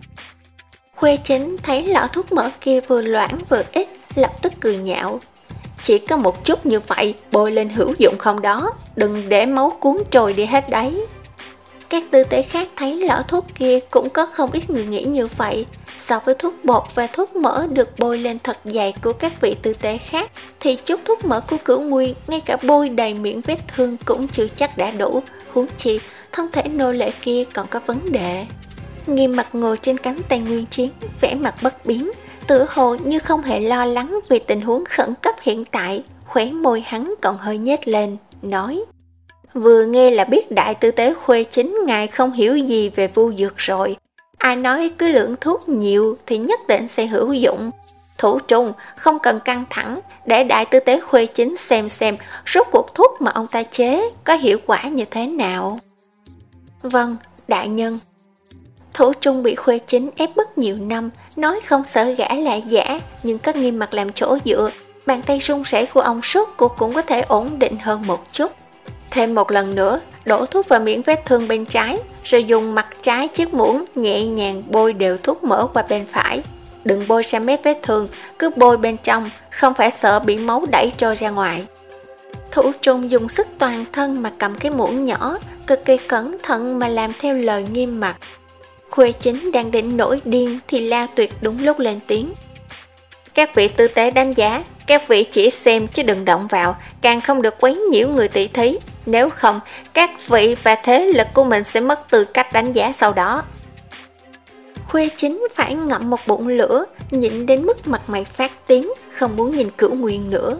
Khuê Chính thấy lọ thuốc mỡ kia vừa loãng vừa ít, lập tức cười nhạo. Chỉ có một chút như vậy, bôi lên hữu dụng không đó, đừng để máu cuốn trôi đi hết đấy. Các tư tế khác thấy lọ thuốc kia cũng có không ít người nghĩ như vậy. So với thuốc bột và thuốc mỡ được bôi lên thật dày của các vị tư tế khác, thì chút thuốc mỡ của Cửu Nguyên ngay cả bôi đầy miệng vết thương cũng chưa chắc đã đủ, huống chi thân thể nô lệ kia còn có vấn đề. Nghi Mặc ngồi trên cánh tay Nguyên Chiến, vẻ mặt bất biến, tựa hồ như không hề lo lắng vì tình huống khẩn cấp hiện tại. Khóe môi hắn còn hơi nhếch lên, nói: vừa nghe là biết đại tư tế Khuê Chính ngài không hiểu gì về vu dược rồi. Ai nói cứ lượng thuốc nhiều thì nhất định sẽ hữu dụng. Thủ Trung không cần căng thẳng, để đại tư tế Khuê Chính xem xem rốt cuộc thuốc mà ông ta chế có hiệu quả như thế nào. Vâng, đại nhân. Thủ Trung bị Khuê Chính ép bức nhiều năm, nói không sợ gã là giả, nhưng có Nghiêm Mặt làm chỗ dựa, bàn tay run rẩy của ông sốt cuộc cũng có thể ổn định hơn một chút. Thêm một lần nữa, đổ thuốc vào miệng vết thương bên trái, rồi dùng mặt trái chiếc muỗng nhẹ nhàng bôi đều thuốc mỡ qua bên phải. Đừng bôi sang mép vết thương, cứ bôi bên trong, không phải sợ bị máu đẩy trôi ra ngoài. Thủ Trung dùng sức toàn thân mà cầm cái muỗng nhỏ, cực kỳ cẩn thận mà làm theo lời Nghiêm Mặt. Khuê Chính đang định nổi điên thì La Tuyệt đúng lúc lên tiếng. Các vị tư tế đánh giá, các vị chỉ xem chứ đừng động vào, càng không được quấy nhiễu người tỷ thí. Nếu không, các vị và thế lực của mình sẽ mất tư cách đánh giá sau đó. Khuê Chính phải ngậm một bụng lửa, nhịn đến mức mặt mày phát tím, không muốn nhìn Cửu Nguyên nữa.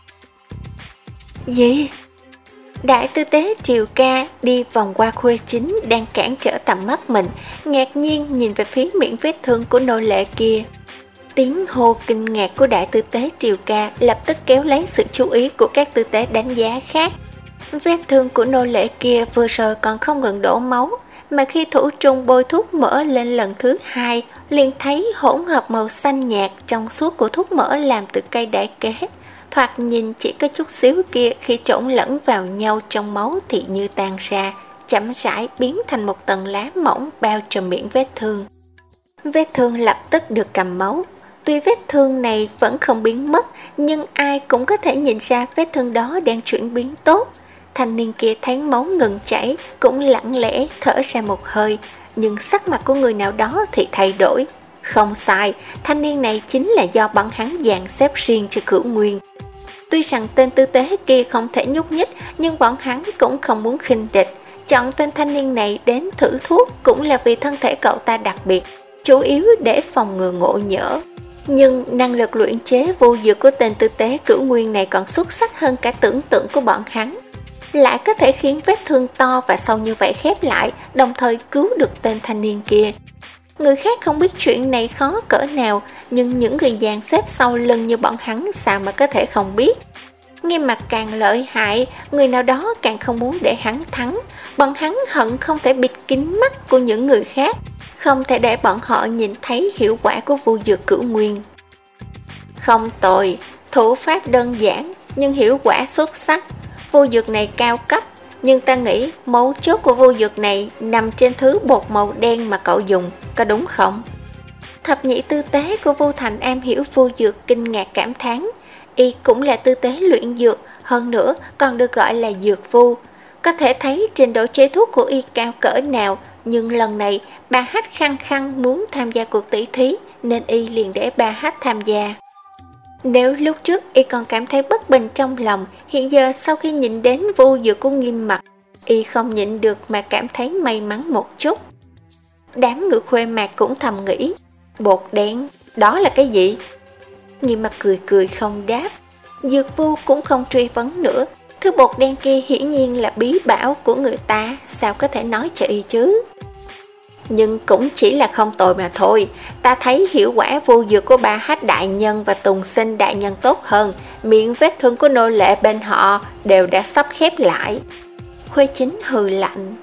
Gì? Đại tư tế Triều Ca đi vòng qua Khuê Chính đang cản trở tầm mắt mình, ngạc nhiên nhìn về phía miệng vết thương của nô lệ kia. Tiếng hô kinh ngạc của đại tư tế Triều Ca lập tức kéo lấy sự chú ý của các tư tế đánh giá khác. Vết thương của nô lệ kia vừa rồi còn không ngừng đổ máu, mà khi Thủ Trung bôi thuốc mỡ lên lần thứ hai, liền thấy hỗn hợp màu xanh nhạt trong suốt của thuốc mỡ làm từ cây đại kế. Thoạt nhìn chỉ có chút xíu kia khi trộn lẫn vào nhau trong máu thì như tan ra, chậm rãi biến thành một tầng lá mỏng bao trùm miệng vết thương. Vết thương lập tức được cầm máu. Tuy vết thương này vẫn không biến mất, nhưng ai cũng có thể nhìn ra vết thương đó đang chuyển biến tốt. Thanh niên kia thấy máu ngừng chảy, cũng lặng lẽ thở ra một hơi, nhưng sắc mặt của người nào đó thì thay đổi. Không sai, thanh niên này chính là do bọn hắn dàn xếp riêng cho Cửu Nguyên. Tuy rằng tên tư tế kia không thể nhúc nhích, nhưng bọn hắn cũng không muốn khinh địch. Chọn tên thanh niên này đến thử thuốc cũng là vì thân thể cậu ta đặc biệt, chủ yếu để phòng ngừa ngộ nhỡ. Nhưng năng lực luyện chế vô dược của tên tư tế Cửu Nguyên này còn xuất sắc hơn cả tưởng tượng của bọn hắn. Lại có thể khiến vết thương to và sâu như vậy khép lại, đồng thời cứu được tên thanh niên kia. Người khác không biết chuyện này khó cỡ nào, nhưng những người dàn xếp sau lưng như bọn hắn sao mà có thể không biết. Nghiêm Mặc càng lợi hại, người nào đó càng không muốn để hắn thắng. Bọn hắn hận không thể bịt kín mắt của những người khác, không thể để bọn họ nhìn thấy hiệu quả của vô dược Cửu Nguyên. Không tồi, thủ pháp đơn giản nhưng hiệu quả xuất sắc. Vô dược này cao cấp, nhưng ta nghĩ mấu chốt của vô dược này nằm trên thứ bột màu đen mà cậu dùng, có đúng không? Thập nhị tư tế của Vu Thành am hiểu vô dược kinh ngạc cảm thán. Y cũng là tư tế luyện dược, hơn nữa còn được gọi là dược vu. Có thể thấy trình độ chế thuốc của Y cao cỡ nào, nhưng lần này bà Hách khăng khăng muốn tham gia cuộc tỷ thí nên Y liền để bà Hách tham gia. Nếu lúc trước Y còn cảm thấy bất bình trong lòng, hiện giờ sau khi nhìn đến vô dược của Nghiêm Mặc, Y không nhịn được mà cảm thấy may mắn một chút. Đám người Khuê Mạc cũng thầm nghĩ, bột đen, đó là cái gì? Nghiêm Mặc cười cười không đáp. Dược vu cũng không truy vấn nữa. Thứ bột đen kia hiển nhiên là bí bảo của người ta, sao có thể nói cho Y chứ? Nhưng cũng chỉ là không tồi mà thôi. Ta thấy hiệu quả vô dược của Ba Hách đại nhân và Tùng Sinh đại nhân tốt hơn. Miệng vết thương của nô lệ bên họ đều đã sắp khép lại. Khuê Chính hừ lạnh.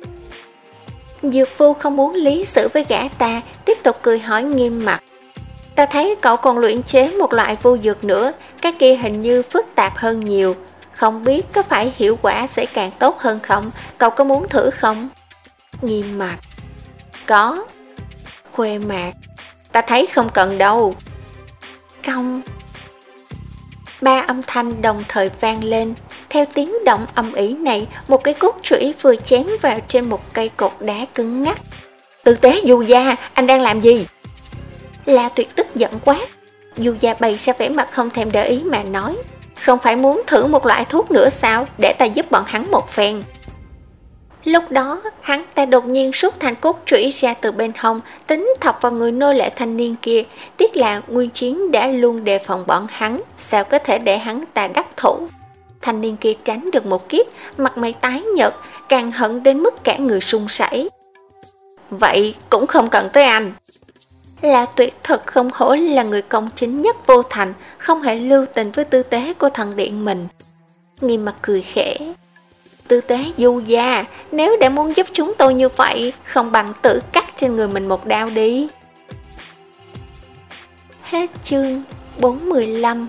Dược vu không muốn lý xử với gã ta, tiếp tục cười hỏi Nghiêm Mặc. Ta thấy cậu còn luyện chế một loại vô dược nữa, cái kia hình như phức tạp hơn nhiều. Không biết có phải hiệu quả sẽ càng tốt hơn không? Cậu có muốn thử không? Nghiêm Mặc. Có. Khuê Mạc. Ta thấy không cần đâu. Không. Ba âm thanh đồng thời vang lên. Theo tiếng động âm ỉ này, một cái cốt chủy vừa chém vào trên một cây cột đá cứng ngắc. Tư tế Du Gia, anh đang làm gì? La Tuyệt tức giận quát. Du Gia bày ra vẻ mặt không thèm để ý mà nói, không phải muốn thử một loại thuốc nữa sao, để ta giúp bọn hắn một phen. Lúc đó, hắn ta đột nhiên rút thanh cốt trũy ra từ bên hông, tính thọc vào người nô lệ thanh niên kia. Tiếc là Nguyên Chiến đã luôn đề phòng bọn hắn, sao có thể để hắn ta đắc thủ. Thanh niên kia tránh được một kiếp, mặt mày tái nhợt, càng hận đến mức cả người run rẩy. Vậy cũng không cần tới anh. La Tuyệt thật không hổ là người công chính nhất Vô Thành, không hề lưu tình với tư tế của thần điện mình. Nghiêm Mặc cười khẽ. Tư tế Du Gia, nếu đã muốn giúp chúng tôi như vậy, không bằng tự cắt trên người mình một đao đi. Hết chương bốn mươi lăm.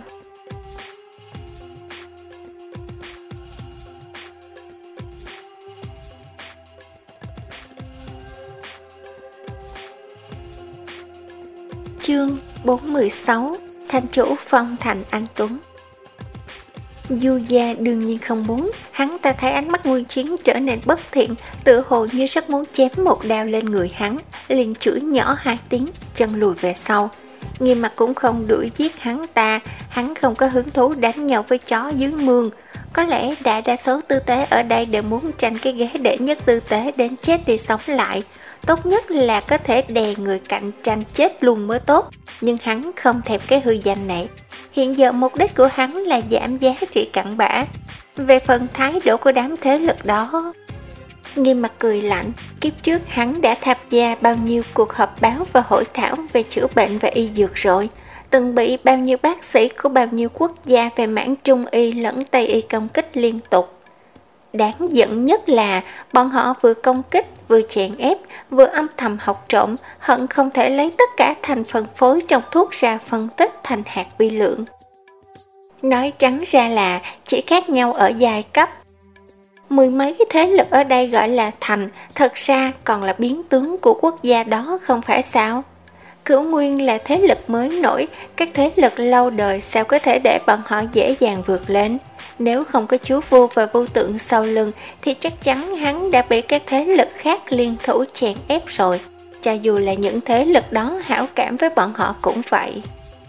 Chương bốn mươi sáu. Thành chủ phong thành anh Tuấn. Du Gia đương nhiên không muốn, hắn ta thấy ánh mắt Nguyên Chiến trở nên bất thiện, tự hồ như rất muốn chém một đao lên người hắn, liền chửi nhỏ hai tiếng, chân lùi về sau. Nghiêm Mặc cũng không đuổi giết hắn ta, hắn không có hứng thú đánh nhau với chó dưới mương. Có lẽ đại đa số tư tế ở đây đều muốn tranh cái ghế đệ nhất tư tế đến chết đi sống lại. Tốt nhất là có thể đè người cạnh tranh chết luôn mới tốt, nhưng hắn không thèm cái hư danh này. Hiện giờ mục đích của hắn là giảm giá trị cặn bã. Về phần thái độ của đám thế lực đó, Nghiêm Mặc cười lạnh. Kiếp trước hắn đã tham gia bao nhiêu cuộc họp báo và hội thảo về chữa bệnh và y dược rồi, từng bị bao nhiêu bác sĩ của bao nhiêu quốc gia về mảng Trung y lẫn Tây y công kích liên tục. Đáng giận nhất là bọn họ vừa công kích, vừa chèn ép, vừa âm thầm học trộm, hận không thể lấy tất cả thành phần phối trong thuốc ra phân tích thành hạt vi lượng. Nói trắng ra là chỉ khác nhau ở giai cấp. Mười mấy thế lực ở đây gọi là thành, thật ra còn là biến tướng của quốc gia đó không phải sao? Cửu Nguyên là thế lực mới nổi, các thế lực lâu đời sao có thể để bọn họ dễ dàng vượt lên? Nếu không có chú Vu và Vu Tượng sau lưng thì chắc chắn hắn đã bị các thế lực khác liên thủ chèn ép rồi. Cho dù là những thế lực đó hảo cảm với bọn họ cũng vậy.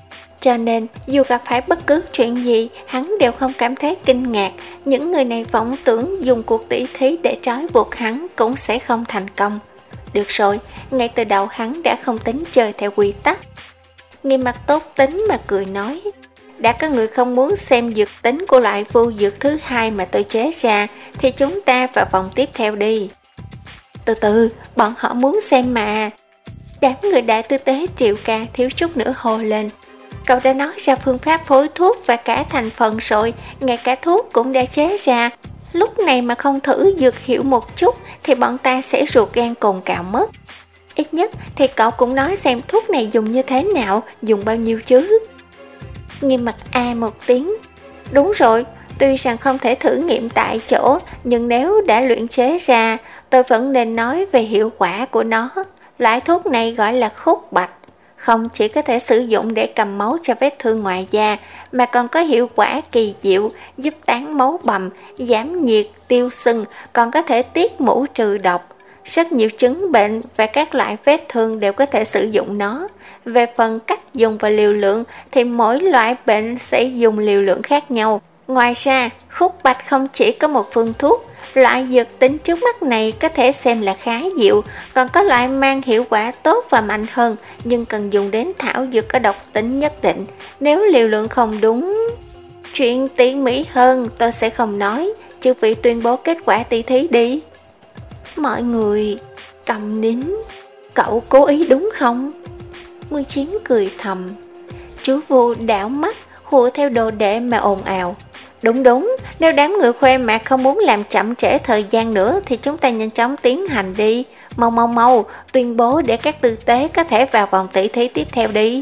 Cho nên dù gặp phải bất cứ chuyện gì, hắn đều không cảm thấy kinh ngạc. Những người này vọng tưởng dùng cuộc tỉ thí để trói buộc hắn cũng sẽ không thành công. Được rồi, ngay từ đầu hắn đã không tính chơi theo quy tắc. Nghiêm mặt tốt tính mà cười nói, đã có người không muốn xem dược tính của loại vu dược thứ hai mà tôi chế ra, thì chúng ta vào vòng tiếp theo đi. Từ từ, bọn họ muốn xem mà. Đám người đại tư tế Triệu Ca thiếu chút nữa hô lên. Cậu đã nói ra phương pháp phối thuốc và cả thành phần rồi, ngay cả thuốc cũng đã chế ra. Lúc này mà không thử dược hiệu một chút thì bọn ta sẽ ruột gan cồn cào mất. Ít nhất thì cậu cũng nói xem thuốc này dùng như thế nào, dùng bao nhiêu chứ. Nghiêm mặt a một tiếng. Đúng rồi, tuy rằng không thể thử nghiệm tại chỗ, nhưng nếu đã luyện chế ra, tôi vẫn nên nói về hiệu quả của nó. Loại thuốc này gọi là khúc bạch, không chỉ có thể sử dụng để cầm máu cho vết thương ngoài da, mà còn có hiệu quả kỳ diệu, giúp tán máu bầm, giảm nhiệt, tiêu sưng, còn có thể tiết mũ trừ độc. Rất nhiều chứng bệnh và các loại vết thương đều có thể sử dụng nó. Về phần cách dùng và liều lượng thì mỗi loại bệnh sẽ dùng liều lượng khác nhau. Ngoài ra, khúc bạch không chỉ có một phương thuốc, loại dược tính trước mắt này có thể xem là khá dịu, còn có loại mang hiệu quả tốt và mạnh hơn, nhưng cần dùng đến thảo dược có độc tính nhất định. Nếu liều lượng không đúng, chuyện tỉ mỉ hơn tôi sẽ không nói, chư vị tuyên bố kết quả tỉ thí đi. Mọi người cầm nín. Cậu cố ý đúng không? Nguyên Chiến cười thầm. Chú Vu đảo mắt hùa theo đồ đệ mà ồn ào. Đúng đúng, nếu đám người khoe mạc không muốn làm chậm trễ thời gian nữa thì chúng ta nhanh chóng tiến hành đi. Mau mau mau, tuyên bố để các tư tế có thể vào vòng tỉ thí tiếp theo đi.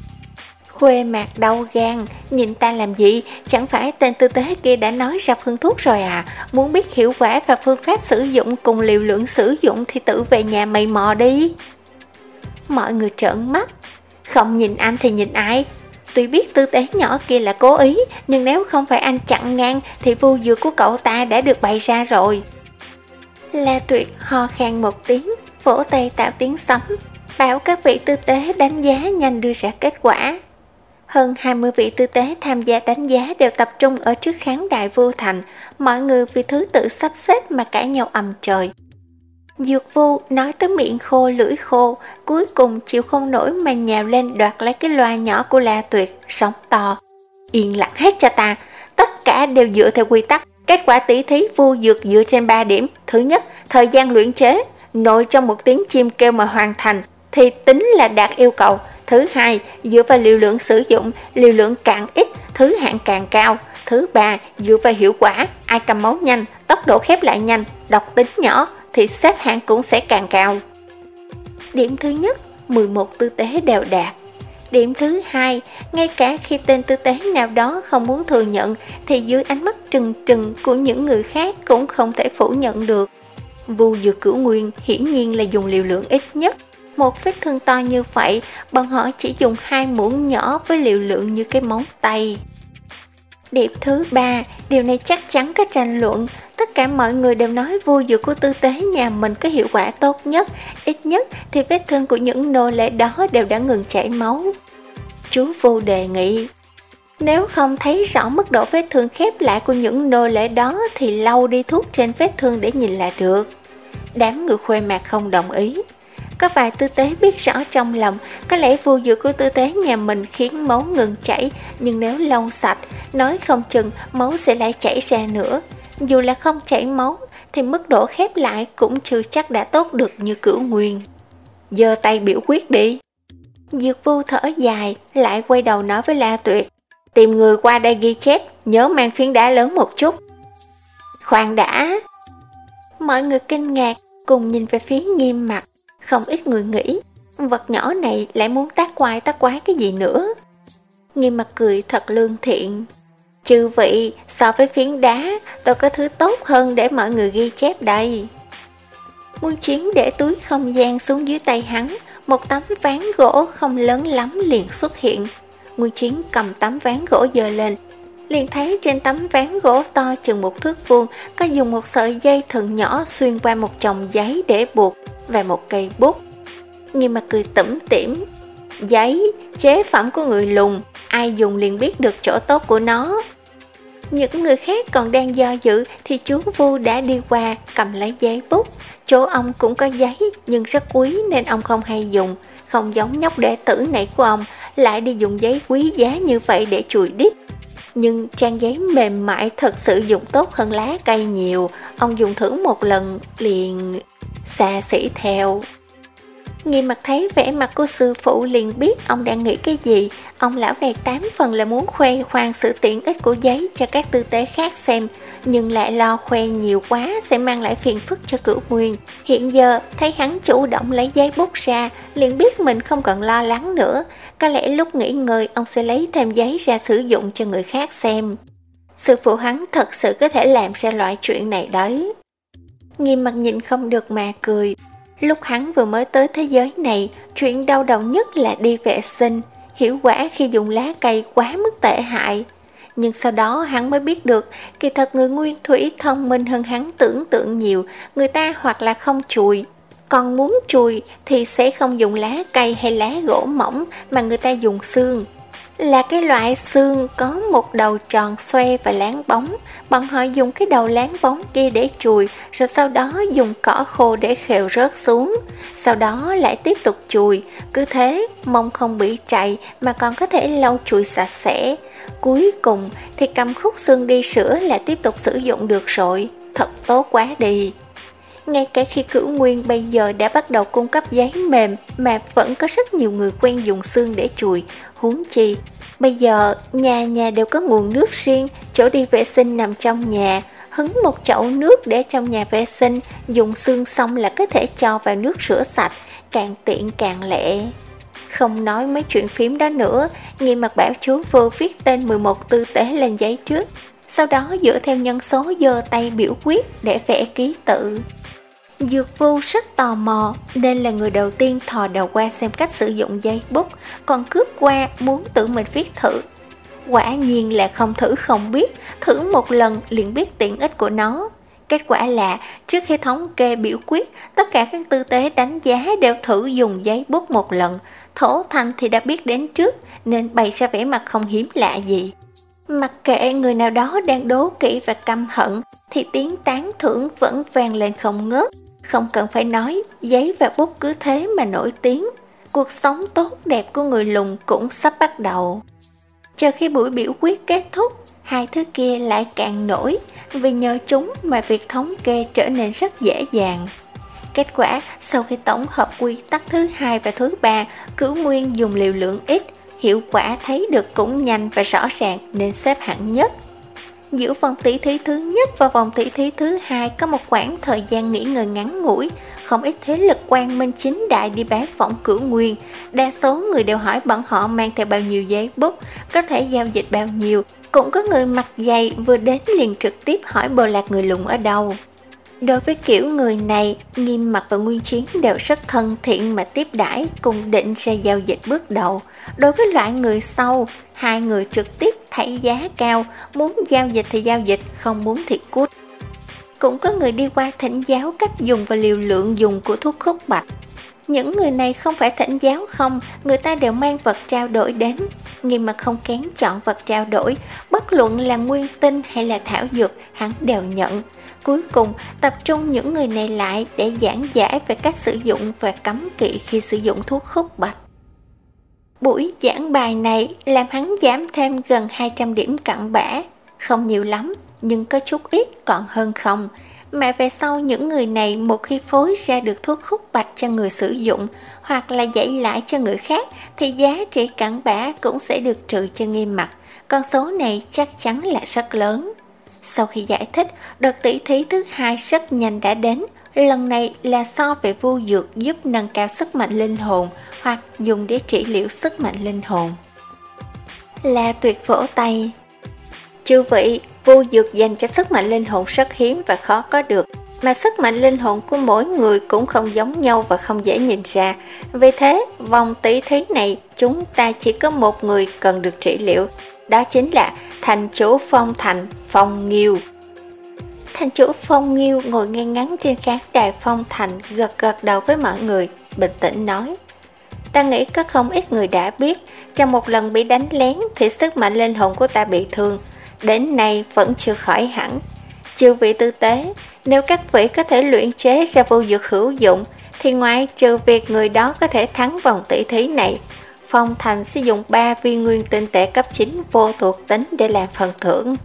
Khuê mạc đau gan, nhìn ta làm gì, chẳng phải tên tư tế kia đã nói ra phương thuốc rồi à, muốn biết hiệu quả và phương pháp sử dụng cùng liều lượng sử dụng thì tự về nhà mày mò đi. Mọi người trợn mắt, không nhìn anh thì nhìn ai? Tuy biết tư tế nhỏ kia là cố ý, nhưng nếu không phải anh chặn ngang thì vu dược của cậu ta đã được bày ra rồi. La Tuyệt ho khan một tiếng, vỗ tay tạo tiếng sấm, bảo các vị tư tế đánh giá nhanh đưa ra kết quả. Hơn hai mươi vị tư tế tham gia đánh giá đều tập trung ở trước khán đài Vu Thành, mọi người vì thứ tự sắp xếp mà cãi nhau ầm trời. Dược Vu nói tới miệng khô lưỡi khô, cuối cùng chịu không nổi mà nhào lên đoạt lấy cái loa nhỏ của La Tuyệt, sóng to. Yên lặng hết cho ta, tất cả đều dựa theo quy tắc. Kết quả tỉ thí vu dược dựa trên ba điểm. Thứ nhất, thời gian luyện chế, nội trong một tiếng chim kêu mà hoàn thành thì tính là đạt yêu cầu. Thứ hai, dựa vào liều lượng sử dụng, liều lượng càng ít, thứ hạng càng cao. Thứ ba, dựa vào hiệu quả, ai cầm máu nhanh, tốc độ khép lại nhanh, độc tính nhỏ thì xếp hạng cũng sẽ càng cao. Điểm thứ nhất, mười một tư tế đều đạt. Điểm thứ hai, ngay cả khi tên tư tế nào đó không muốn thừa nhận thì dưới ánh mắt trừng trừng của những người khác cũng không thể phủ nhận được. Vu dược Cửu Nguyên hiển nhiên là dùng liều lượng ít nhất. Một vết thương to như vậy, bọn họ chỉ dùng hai muỗng nhỏ với liều lượng như cái móng tay. Điểm thứ ba, điều này chắc chắn có tranh luận. Tất cả mọi người đều nói vu dược của tư tế nhà mình có hiệu quả tốt nhất. Ít nhất thì vết thương của những nô lệ đó đều đã ngừng chảy máu. Chú Vu đề nghị, nếu không thấy rõ mức độ vết thương khép lại của những nô lệ đó thì lau đi thuốc trên vết thương để nhìn là được. Đám người Khuê Mạc không đồng ý. Có vài tư tế biết rõ trong lòng, có lẽ vu dược của tư tế nhà mình khiến máu ngừng chảy, nhưng nếu lau sạch, nói không chừng máu sẽ lại chảy ra nữa. Dù là không chảy máu, thì mức độ khép lại cũng chưa chắc đã tốt được như Cửu Nguyên. Giơ tay biểu quyết đi. Dược Vu thở dài, lại quay đầu nói với La Tuyệt, tìm người qua đây ghi chép, nhớ mang phiến đá lớn một chút. Khoan đã. Mọi người kinh ngạc, cùng nhìn về phía Nghiêm Mặt. Không ít người nghĩ, vật nhỏ này lại muốn tác quái tác quái cái gì nữa. Nghiêm Mặt cười thật lương thiện. Chư vị, so với phiến đá, tôi có thứ tốt hơn để mọi người ghi chép đây. Nguyên Chiến để túi không gian xuống dưới tay hắn, một tấm ván gỗ không lớn lắm liền xuất hiện. Nguyên Chiến cầm tấm ván gỗ giơ lên, liền thấy trên tấm ván gỗ to chừng một thước vuông có dùng một sợi dây thừng nhỏ xuyên qua một chồng giấy để buộc và một cây bút. Nghiêm Mặt cười tủm tỉm, giấy, chế phẩm của người lùn, ai dùng liền biết được chỗ tốt của nó. Những người khác còn đang do dự thì chú Vu đã đi qua cầm lấy giấy bút. Chỗ ông cũng có giấy nhưng rất quý nên ông không hay dùng, không giống nhóc đệ tử này của ông lại đi dùng giấy quý giá như vậy để chùi đít. Nhưng trang giấy mềm mại thật sự dùng tốt hơn lá cây nhiều, ông dùng thử một lần liền xa xỉ theo. Nghiêm Mặt thấy vẻ mặt của sư phụ liền biết ông đang nghĩ cái gì. Ông lão này tám phần là muốn khoe khoang sự tiện ích của giấy cho các tư tế khác xem, nhưng lại lo khoe nhiều quá sẽ mang lại phiền phức cho Cửu Nguyên. Hiện giờ thấy hắn chủ động lấy giấy bút ra, liền biết mình không cần lo lắng nữa. Có lẽ lúc nghỉ ngơi ông sẽ lấy thêm giấy ra sử dụng cho người khác xem. Sư phụ hắn thật sự có thể làm ra loại chuyện này đấy. Nghiêm Mặt nhìn không được mà cười. Lúc hắn vừa mới tới thế giới này, chuyện đau đầu nhất là đi vệ sinh, hiểu quả khi dùng lá cây quá mức tệ hại. Nhưng sau đó hắn mới biết được, kỳ thật người nguyên thủy thông minh hơn hắn tưởng tượng nhiều, người ta hoặc là không chùi, còn muốn chùi thì sẽ không dùng lá cây hay lá gỗ mỏng mà người ta dùng xương. Là cái loại xương có một đầu tròn xoe và láng bóng, bọn họ dùng cái đầu láng bóng kia để chùi, rồi sau đó dùng cỏ khô để khều rớt xuống, sau đó lại tiếp tục chùi, cứ thế mông không bị trầy mà còn có thể lau chùi sạch sẽ. Cuối cùng thì cầm khúc xương đi sửa là tiếp tục sử dụng được rồi, thật tốt quá đi. Ngay cả khi Cửu Nguyên bây giờ đã bắt đầu cung cấp giấy mềm mà vẫn có rất nhiều người quen dùng xương để chùi, huống chi bây giờ nhà nhà đều có nguồn nước riêng, chỗ đi vệ sinh nằm trong nhà, hứng một chậu nước để trong nhà vệ sinh, dùng xương xong là có thể cho vào nước rửa sạch, càng tiện càng lẹ. Không nói mấy chuyện phím đó nữa, Nghiêm Mặt bảo chú Vu viết tên mười một tư tế lên giấy trước, sau đó dựa theo nhân số giơ tay biểu quyết để vẽ ký tự. Dược Vu rất tò mò nên là người đầu tiên thò đầu qua xem cách sử dụng giấy bút, còn cướp qua muốn tự mình viết thử. Quả nhiên là không thử không biết, thử một lần liền biết tiện ích của nó. Kết quả là trước khi thống kê biểu quyết, tất cả các tư tế đánh giá đều thử dùng giấy bút một lần. Thổ Thành thì đã biết đến trước nên bày ra vẻ mặt không hiếm lạ gì. Mặc kệ người nào đó đang đố kỵ và căm hận thì tiếng tán thưởng vẫn vang lên không ngớt. Không cần phải nói, giấy và bút cứ thế mà nổi tiếng. Cuộc sống tốt đẹp của người lùn cũng sắp bắt đầu. Chờ khi buổi biểu quyết kết thúc, hai thứ kia lại càng nổi, vì nhờ chúng mà việc thống kê trở nên rất dễ dàng. Kết quả, sau khi tổng hợp quy tắc thứ hai và thứ ba, Cửu Nguyên dùng liều lượng ít, hiệu quả thấy được cũng nhanh và rõ ràng nên xếp hạng nhất. Giữa vòng tỷ thí thứ nhất và vòng tỷ thí thứ hai có một khoảng thời gian nghỉ ngơi ngắn ngủi, không ít thế lực quang minh chính đại đi bái phỏng Cửu Nguyên. Đa số người đều hỏi bọn họ mang theo bao nhiêu giấy bút, có thể giao dịch bao nhiêu. Cũng có người mặt dày vừa đến liền trực tiếp hỏi bộ lạc người lùn ở đâu. Đối với kiểu người này, Nghiêm Mặt và Nguyên Chiến đều rất thân thiện mà tiếp đãi, cùng định ra giao dịch bước đầu. Đối với loại người sau, hai người trực tiếp thảy giá cao, muốn giao dịch thì giao dịch, không muốn thì cút. Cũng có người đi qua thỉnh giáo cách dùng và liều lượng dùng của thuốc khúc bạch. Những người này không phải thỉnh giáo không, người ta đều mang vật trao đổi đến. Nghiêm Mặt không kén chọn vật trao đổi, bất luận là nguyên tinh hay là thảo dược, hắn đều nhận. Cuối cùng tập trung những người này lại để giảng giải về cách sử dụng và cấm kỵ khi sử dụng thuốc khúc bạch. Buổi giảng bài này làm hắn giảm thêm gần hai trăm điểm cặn bã, không nhiều lắm nhưng có chút ít còn hơn không. Mà về sau những người này một khi phối ra được thuốc khúc bạch cho người sử dụng hoặc là dạy lại cho người khác thì giá trị cặn bã cũng sẽ được trừ cho Nghiêm Mặt. Con số này chắc chắn là rất lớn. Sau khi giải thích, đợt tỷ thí thứ hai rất nhanh đã đến. Lần này là so về vu dược giúp nâng cao sức mạnh linh hồn hoặc dùng để trị liệu sức mạnh linh hồn. Là tuyệt vỗ tay. Chư vị, vu dược dành cho sức mạnh linh hồn rất hiếm và khó có được, mà sức mạnh linh hồn của mỗi người cũng không giống nhau và không dễ nhìn ra. Vì thế, vòng tỷ thí này chúng ta chỉ có một người cần được trị liệu, đó chính là thành chủ Phong Thành, Phong Nghiêu. Thành chủ Phong Nghiêu ngồi ngay ngắn trên khán đài Phong Thành, gật gật đầu với mọi người, bình tĩnh nói: Ta nghĩ có không ít người đã biết, trong một lần bị đánh lén thì sức mạnh linh hồn của ta bị thương, đến nay vẫn chưa khỏi hẳn. Chư vị tư tế, nếu các vị có thể luyện chế ra vô dược hữu dụng, thì ngoại trừ việc người đó có thể thắng vòng tỷ thí này, Phong Thành sẽ dùng ba viên nguyên tinh tệ cấp chín vô thuộc tính để làm phần thưởng.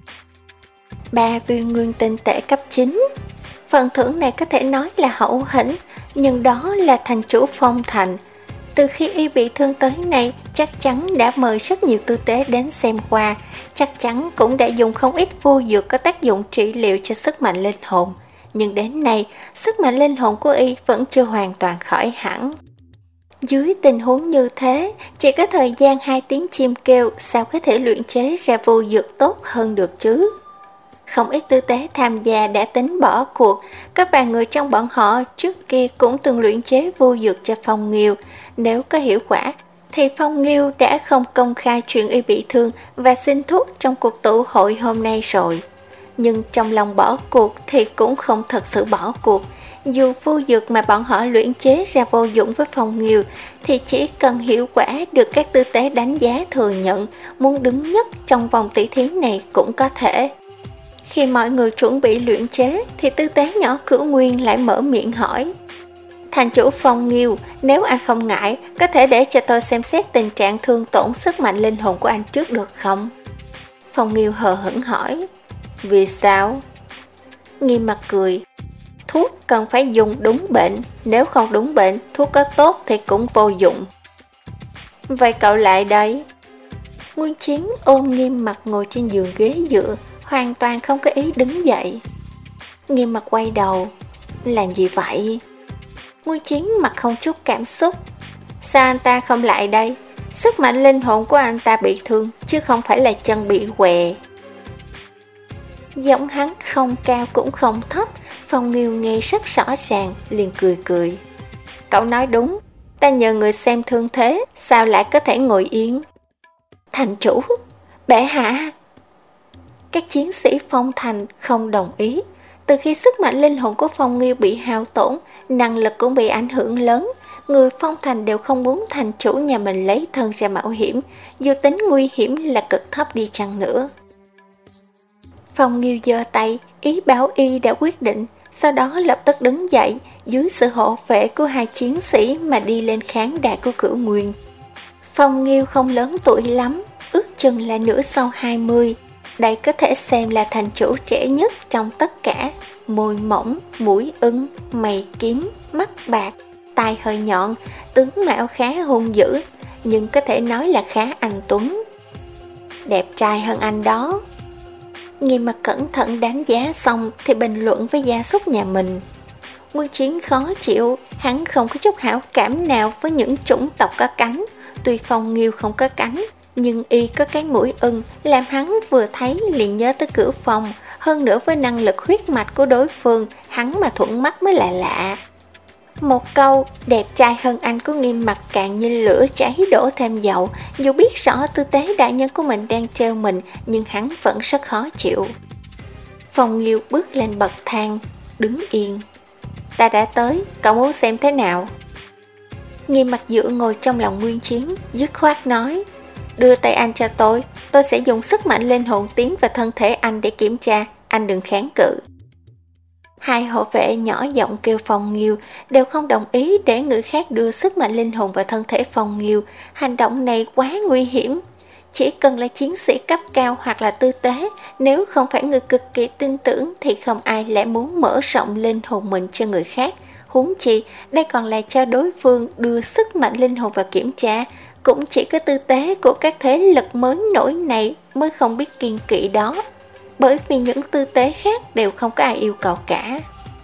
Ba viên nguyên tinh tệ cấp chín. Phần thưởng này có thể nói là hậu hĩnh, nhưng đó là thành chủ Phong Thành. Từ khi y bị thương tới nay, chắc chắn đã mời rất nhiều tư tế đến xem qua, chắc chắn cũng đã dùng không ít vô dược có tác dụng trị liệu cho sức mạnh linh hồn. Nhưng đến nay, sức mạnh linh hồn của y vẫn chưa hoàn toàn khỏi hẳn. Dưới tình huống như thế, chỉ có thời gian hai tiếng chim kêu sao có thể luyện chế ra vô dược tốt hơn được chứ? Không ít tư tế tham gia đã tính bỏ cuộc, các vài người trong bọn họ trước kia cũng từng luyện chế vô dược cho Phong Nghiêu. Nếu có hiệu quả, thì Phong Nghiêu đã không công khai chuyện y bị thương và xin thuốc trong cuộc tụ hội hôm nay rồi. Nhưng trong lòng bỏ cuộc thì cũng không thật sự bỏ cuộc. Dù vô dược mà bọn họ luyện chế ra vô dụng với Phong Nghiêu, thì chỉ cần hiệu quả được các tư tế đánh giá thừa nhận, muốn đứng nhất trong vòng tỷ thí này cũng có thể. Khi mọi người chuẩn bị luyện chế thì tư tế nhỏ Cửu Nguyên lại mở miệng hỏi: Thành chủ Phong Nghiêu, nếu anh không ngại, có thể để cho tôi xem xét tình trạng thương tổn sức mạnh linh hồn của anh trước được không? Phong Nghiêu hờ hững hỏi: Vì sao? Nghiêm mặt cười: Thuốc cần phải dùng đúng bệnh, nếu không đúng bệnh, thuốc có tốt thì cũng vô dụng. Vậy cậu lại đây. Nguyên Chiến ôm Nghiêm mặt ngồi trên giường ghế dựa, hoàn toàn không có ý đứng dậy. Nghiêm mặt quay đầu: Làm gì vậy? Nguyên Chiến mặt không chút cảm xúc: Sao anh ta không lại đây? Sức mạnh linh hồn của anh ta bị thương, chứ không phải là chân bị què. Giọng hắn không cao cũng không thấp, Phong Nghiêu nghe rất rõ ràng, liền cười cười: Cậu nói đúng, ta nhờ người xem thương thế, sao lại có thể ngồi yên? Thành chủ, bệ hạ. Các chiến sĩ Phong Thành không đồng ý. Từ khi sức mạnh linh hồn của Phong Nghiêu bị hao tổn, năng lực cũng bị ảnh hưởng lớn, người Phong Thành đều không muốn thành chủ nhà mình lấy thân ra mạo hiểm, dù tính nguy hiểm là cực thấp đi chăng nữa. Phong Nghiêu giơ tay, ý bảo y đã quyết định, sau đó lập tức đứng dậy, dưới sự hộ vệ của hai chiến sĩ mà đi lên khán đài của Cửu Nguyên. Phong Nghiêu không lớn tuổi lắm, ước chừng là nửa sau hai mươi. Đây có thể xem là thành chủ trẻ nhất trong tất cả. Môi mỏng, mũi ưng, mày kiếm, mắt bạc, tai hơi nhọn, tướng mạo khá hung dữ, nhưng có thể nói là khá anh tuấn. Đẹp trai hơn anh đó. Nghiêm mặt cẩn thận đánh giá xong thì bình luận với gia súc nhà mình. Nguyên Chiến khó chịu, hắn không có chút hảo cảm nào với những chủng tộc có cánh. Tuy Phong Nghiêu không có cánh, nhưng y có cái mũi ưng, làm hắn vừa thấy liền nhớ tới Cửu Phong. Hơn nữa với năng lực huyết mạch của đối phương, hắn mà thuận mắt mới là lạ. Một câu đẹp trai hơn anh của Nghiêm mặt càng như lửa cháy đổ thêm dầu. Dù biết rõ tư tế đại nhân của mình đang trêu mình, nhưng hắn vẫn rất khó chịu. Phong Nghiêu bước lên bậc thang, đứng yên. Ta đã tới, cậu muốn xem thế nào? Nghiêm mặt dựa ngồi trong lòng Nguyên Chiến, dứt khoát nói: Đưa tay anh cho tôi, tôi sẽ dùng sức mạnh linh hồn tiến vào thân thể anh để kiểm tra, anh đừng kháng cự. Hai hộ vệ nhỏ giọng kêu Phong Nghiêu, đều không đồng ý để người khác đưa sức mạnh linh hồn vào thân thể Phong Nghiêu. Hành động này quá nguy hiểm. Chỉ cần là chiến sĩ cấp cao hoặc là tư tế, nếu không phải người cực kỳ tin tưởng thì không ai lại muốn mở rộng linh hồn mình cho người khác. Huống chi, đây còn là cho đối phương đưa sức mạnh linh hồn vào kiểm tra. Cũng chỉ có tư tế của các thế lực mới nổi này mới không biết kiêng kỵ đó. Bởi vì những tư tế khác đều không có ai yêu cầu cả.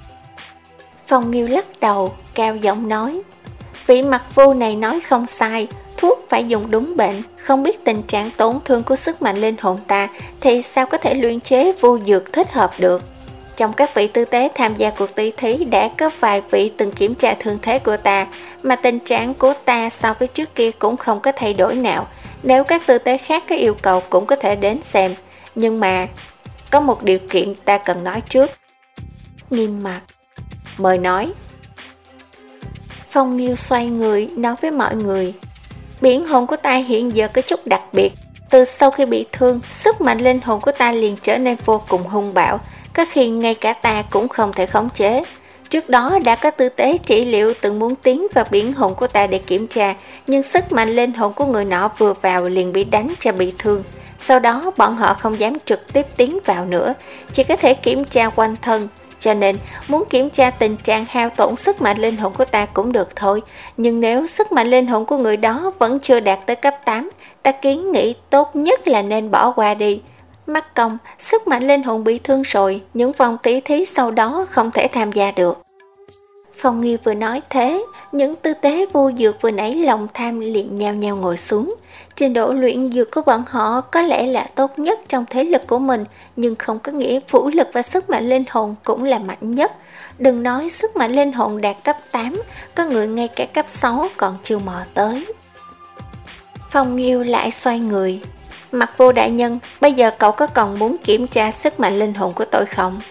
Phong Nghiêu lắc đầu, cao giọng nói: Vị mặt vô này nói không sai, thuốc phải dùng đúng bệnh. Không biết tình trạng tổn thương của sức mạnh linh hồn ta, thì sao có thể luyện chế vô dược thích hợp được. Trong các vị tư tế tham gia cuộc tỷ thí đã có vài vị từng kiểm tra thương thế của ta, mà tình trạng của ta so với trước kia cũng không có thay đổi nào. Nếu các tư tế khác có yêu cầu cũng có thể đến xem. Nhưng mà có một điều kiện ta cần nói trước. Nghiêm mặt: Mời nói. Phong Nghiêu xoay người nói với mọi người, biển hồn của ta hiện giờ có chút đặc biệt. Từ sau khi bị thương, sức mạnh linh hồn của ta liền trở nên vô cùng hung bạo, có khi ngay cả ta cũng không thể khống chế. Trước đó đã có tư tế trị liệu từng muốn tiến vào biển hồn của ta để kiểm tra, nhưng sức mạnh linh hồn của người nọ vừa vào liền bị đánh cho bị thương. Sau đó bọn họ không dám trực tiếp tiến vào nữa, chỉ có thể kiểm tra quanh thân. Cho nên muốn kiểm tra tình trạng hao tổn sức mạnh linh hồn của ta cũng được thôi. Nhưng nếu sức mạnh linh hồn của người đó vẫn chưa đạt tới cấp tám, ta kiến nghị tốt nhất là nên bỏ qua đi. Mắc công, sức mạnh linh hồn bị thương rồi, những vòng tỉ thí sau đó không thể tham gia được. Phong Nghiêu vừa nói thế, những tư tế vô dược vừa nãy lòng tham liền nhao nhao ngồi xuống. Trình độ luyện dược của bọn họ có lẽ là tốt nhất trong thế lực của mình, nhưng không có nghĩa vũ lực và sức mạnh linh hồn cũng là mạnh nhất. Đừng nói sức mạnh linh hồn đạt cấp tám, có người ngay cả cấp sáu còn chưa mò tới. Phong Nghiêu lại xoay người. Mặc Vô đại nhân, bây giờ cậu có còn muốn kiểm tra sức mạnh linh hồn của tôi không?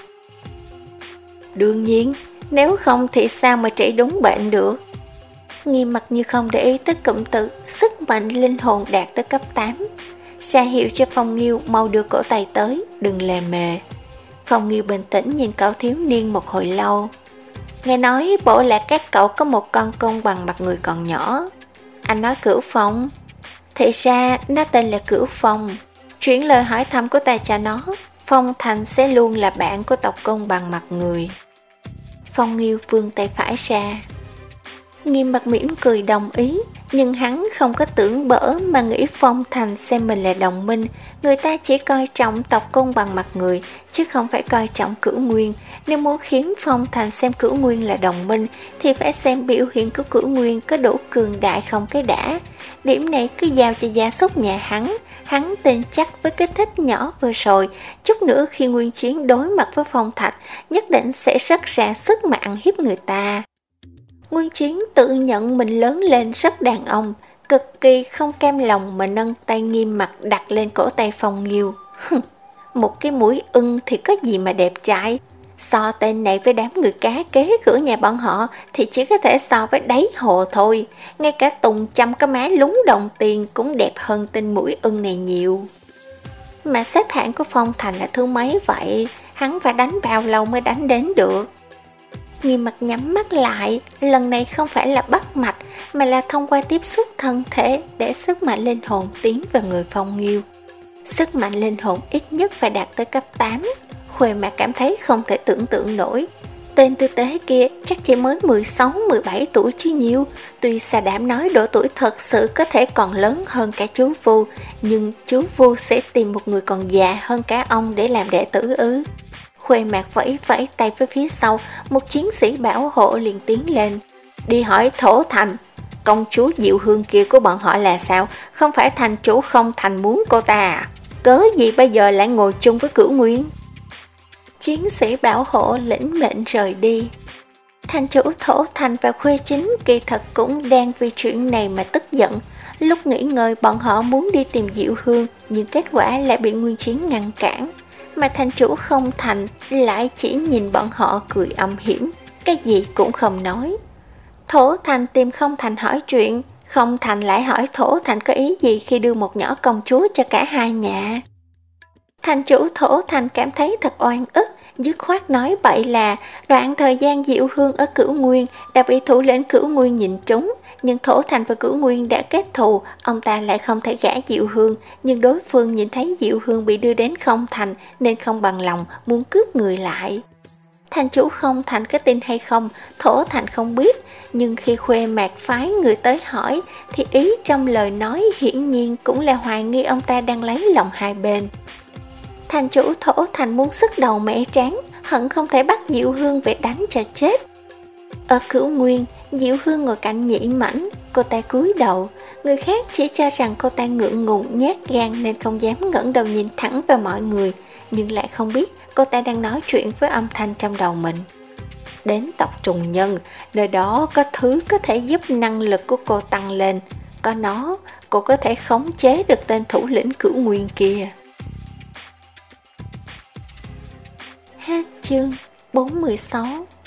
Đương nhiên, nếu không thì sao mà trị đúng bệnh được. Nghiêm mặt như không để ý tới cụm từ sức mạnh linh hồn đạt tới cấp tám. Ra hiệu cho Phong Nghiêu mau đưa cổ tay tới, đừng lề mề. Phong Nghiêu bình tĩnh nhìn cậu thiếu niên một hồi lâu. Nghe nói bộ lạc các cậu có một con côn bằng mặt người còn nhỏ. Anh nói Cửu Phong. Thì ra nó tên là Cửu Phong. Chuyển lời hỏi thăm của ta cho nó, Phong Thành sẽ luôn là bạn của tộc côn bằng mặt người. Phong Nghiêu vươn tay phải ra. Nghiêm mặt mỉm cười đồng ý, nhưng hắn không có tưởng bỡ mà nghĩ Phong Thành xem mình là đồng minh. Người ta chỉ coi trọng tộc côn bằng mặt người, chứ không phải coi trọng Cửu Nguyên. Nếu muốn khiến Phong Thành xem Cửu Nguyên là đồng minh, thì phải xem biểu hiện của Cửu Nguyên có đủ cường đại không cái đã. Điểm này cứ giao cho gia súc nhà hắn. Hắn tin chắc với kích thích nhỏ vừa rồi, chút nữa khi Nguyên Chiến đối mặt với Phong Thạch, nhất định sẽ rất ra sức mà ăn hiếp người ta. Nguyên Chiến tự nhận mình lớn lên rất đàn ông, cực kỳ không cam lòng mà nâng tay nghiêm mặt đặt lên cổ tay Phong Nghiêu. Một cái mũi ưng thì có gì mà đẹp trai, so tên này với đám người cá kế cửa nhà bọn họ thì chỉ có thể so với đáy hồ thôi. Ngay cả Tùng Chăm có má lúng đồng tiền cũng đẹp hơn tên mũi ưng này nhiều. Mà xếp hạng của Phong Thành là thứ mấy vậy? Hắn phải đánh bao lâu mới đánh đến được? Nghiêm mặt nhắm mắt lại, lần này không phải là bắt mạch mà là thông qua tiếp xúc thân thể để sức mạnh linh hồn tiến vào người Phong Nghiêu. Sức mạnh linh hồn ít nhất phải đạt tới cấp tám. Khuê mà cảm thấy không thể tưởng tượng nổi. Tên tư tế kia chắc chỉ mới mười sáu mười bảy tuổi chứ nhiều. Tuy xà đảm nói độ tuổi thật sự có thể còn lớn hơn cả chú Vu, nhưng chú Vu sẽ tìm một người còn già hơn cả ông để làm đệ tử ư? Khuê mạc vẫy vẫy tay với phía sau, một chiến sĩ bảo hộ liền tiến lên. Đi hỏi Thổ Thành, công chúa Diệu Hương kia của bọn họ là sao? Không phải thành chủ không thành muốn cô ta à? Cớ gì bây giờ lại ngồi chung với Cửu Nguyên? Chiến sĩ bảo hộ lĩnh mệnh rời đi. Thành chủ Thổ Thành và Khuê Chính kỳ thật cũng đang vì chuyện này mà tức giận. Lúc nghỉ ngơi bọn họ muốn đi tìm Diệu Hương, nhưng kết quả lại bị Nguyên Chiến ngăn cản. Mà thành chủ không thành lại chỉ nhìn bọn họ cười âm hiểm, cái gì cũng không nói. Thổ Thành tìm Không Thành hỏi chuyện, Không Thành lại hỏi Thổ Thành có ý gì khi đưa một nhỏ công chúa cho cả hai nhà. Thành chủ Thổ Thành cảm thấy thật oan ức, dứt khoát nói bậy là đoạn thời gian Diệu Hương ở Cửu Nguyên đã bị thủ lĩnh Cửu Nguyên nhìn trúng, nhưng Thổ Thành và Cửu Nguyên đã kết thù, ông ta lại không thể gả Diệu Hương, nhưng đối phương nhìn thấy Diệu Hương bị đưa đến Không Thành nên không bằng lòng muốn cướp người lại. Thành chủ Không Thành có tin hay không, Thổ Thành không biết, nhưng khi Khuê Mạc phái người tới hỏi thì ý trong lời nói hiển nhiên cũng là hoài nghi ông ta đang lấy lòng hai bên. Thành chủ Thổ Thành muốn sức đầu mẻ tráng, hận không thể bắt Diệu Hương về đánh cho chết. Ở Cửu Nguyên, Diệu Hương ngồi cạnh Nhị Mãnh, cô ta cúi đầu, người khác chỉ cho rằng cô ta ngượng ngùng nhát gan nên không dám ngẩng đầu nhìn thẳng vào mọi người, nhưng lại không biết cô ta đang nói chuyện với âm thanh trong đầu mình. Đến tộc trùng nhân, nơi đó có thứ có thể giúp năng lực của cô tăng lên, có nó, cô có thể khống chế được tên thủ lĩnh Cửu Nguyên kia. Hết chương bốn mươi sáu.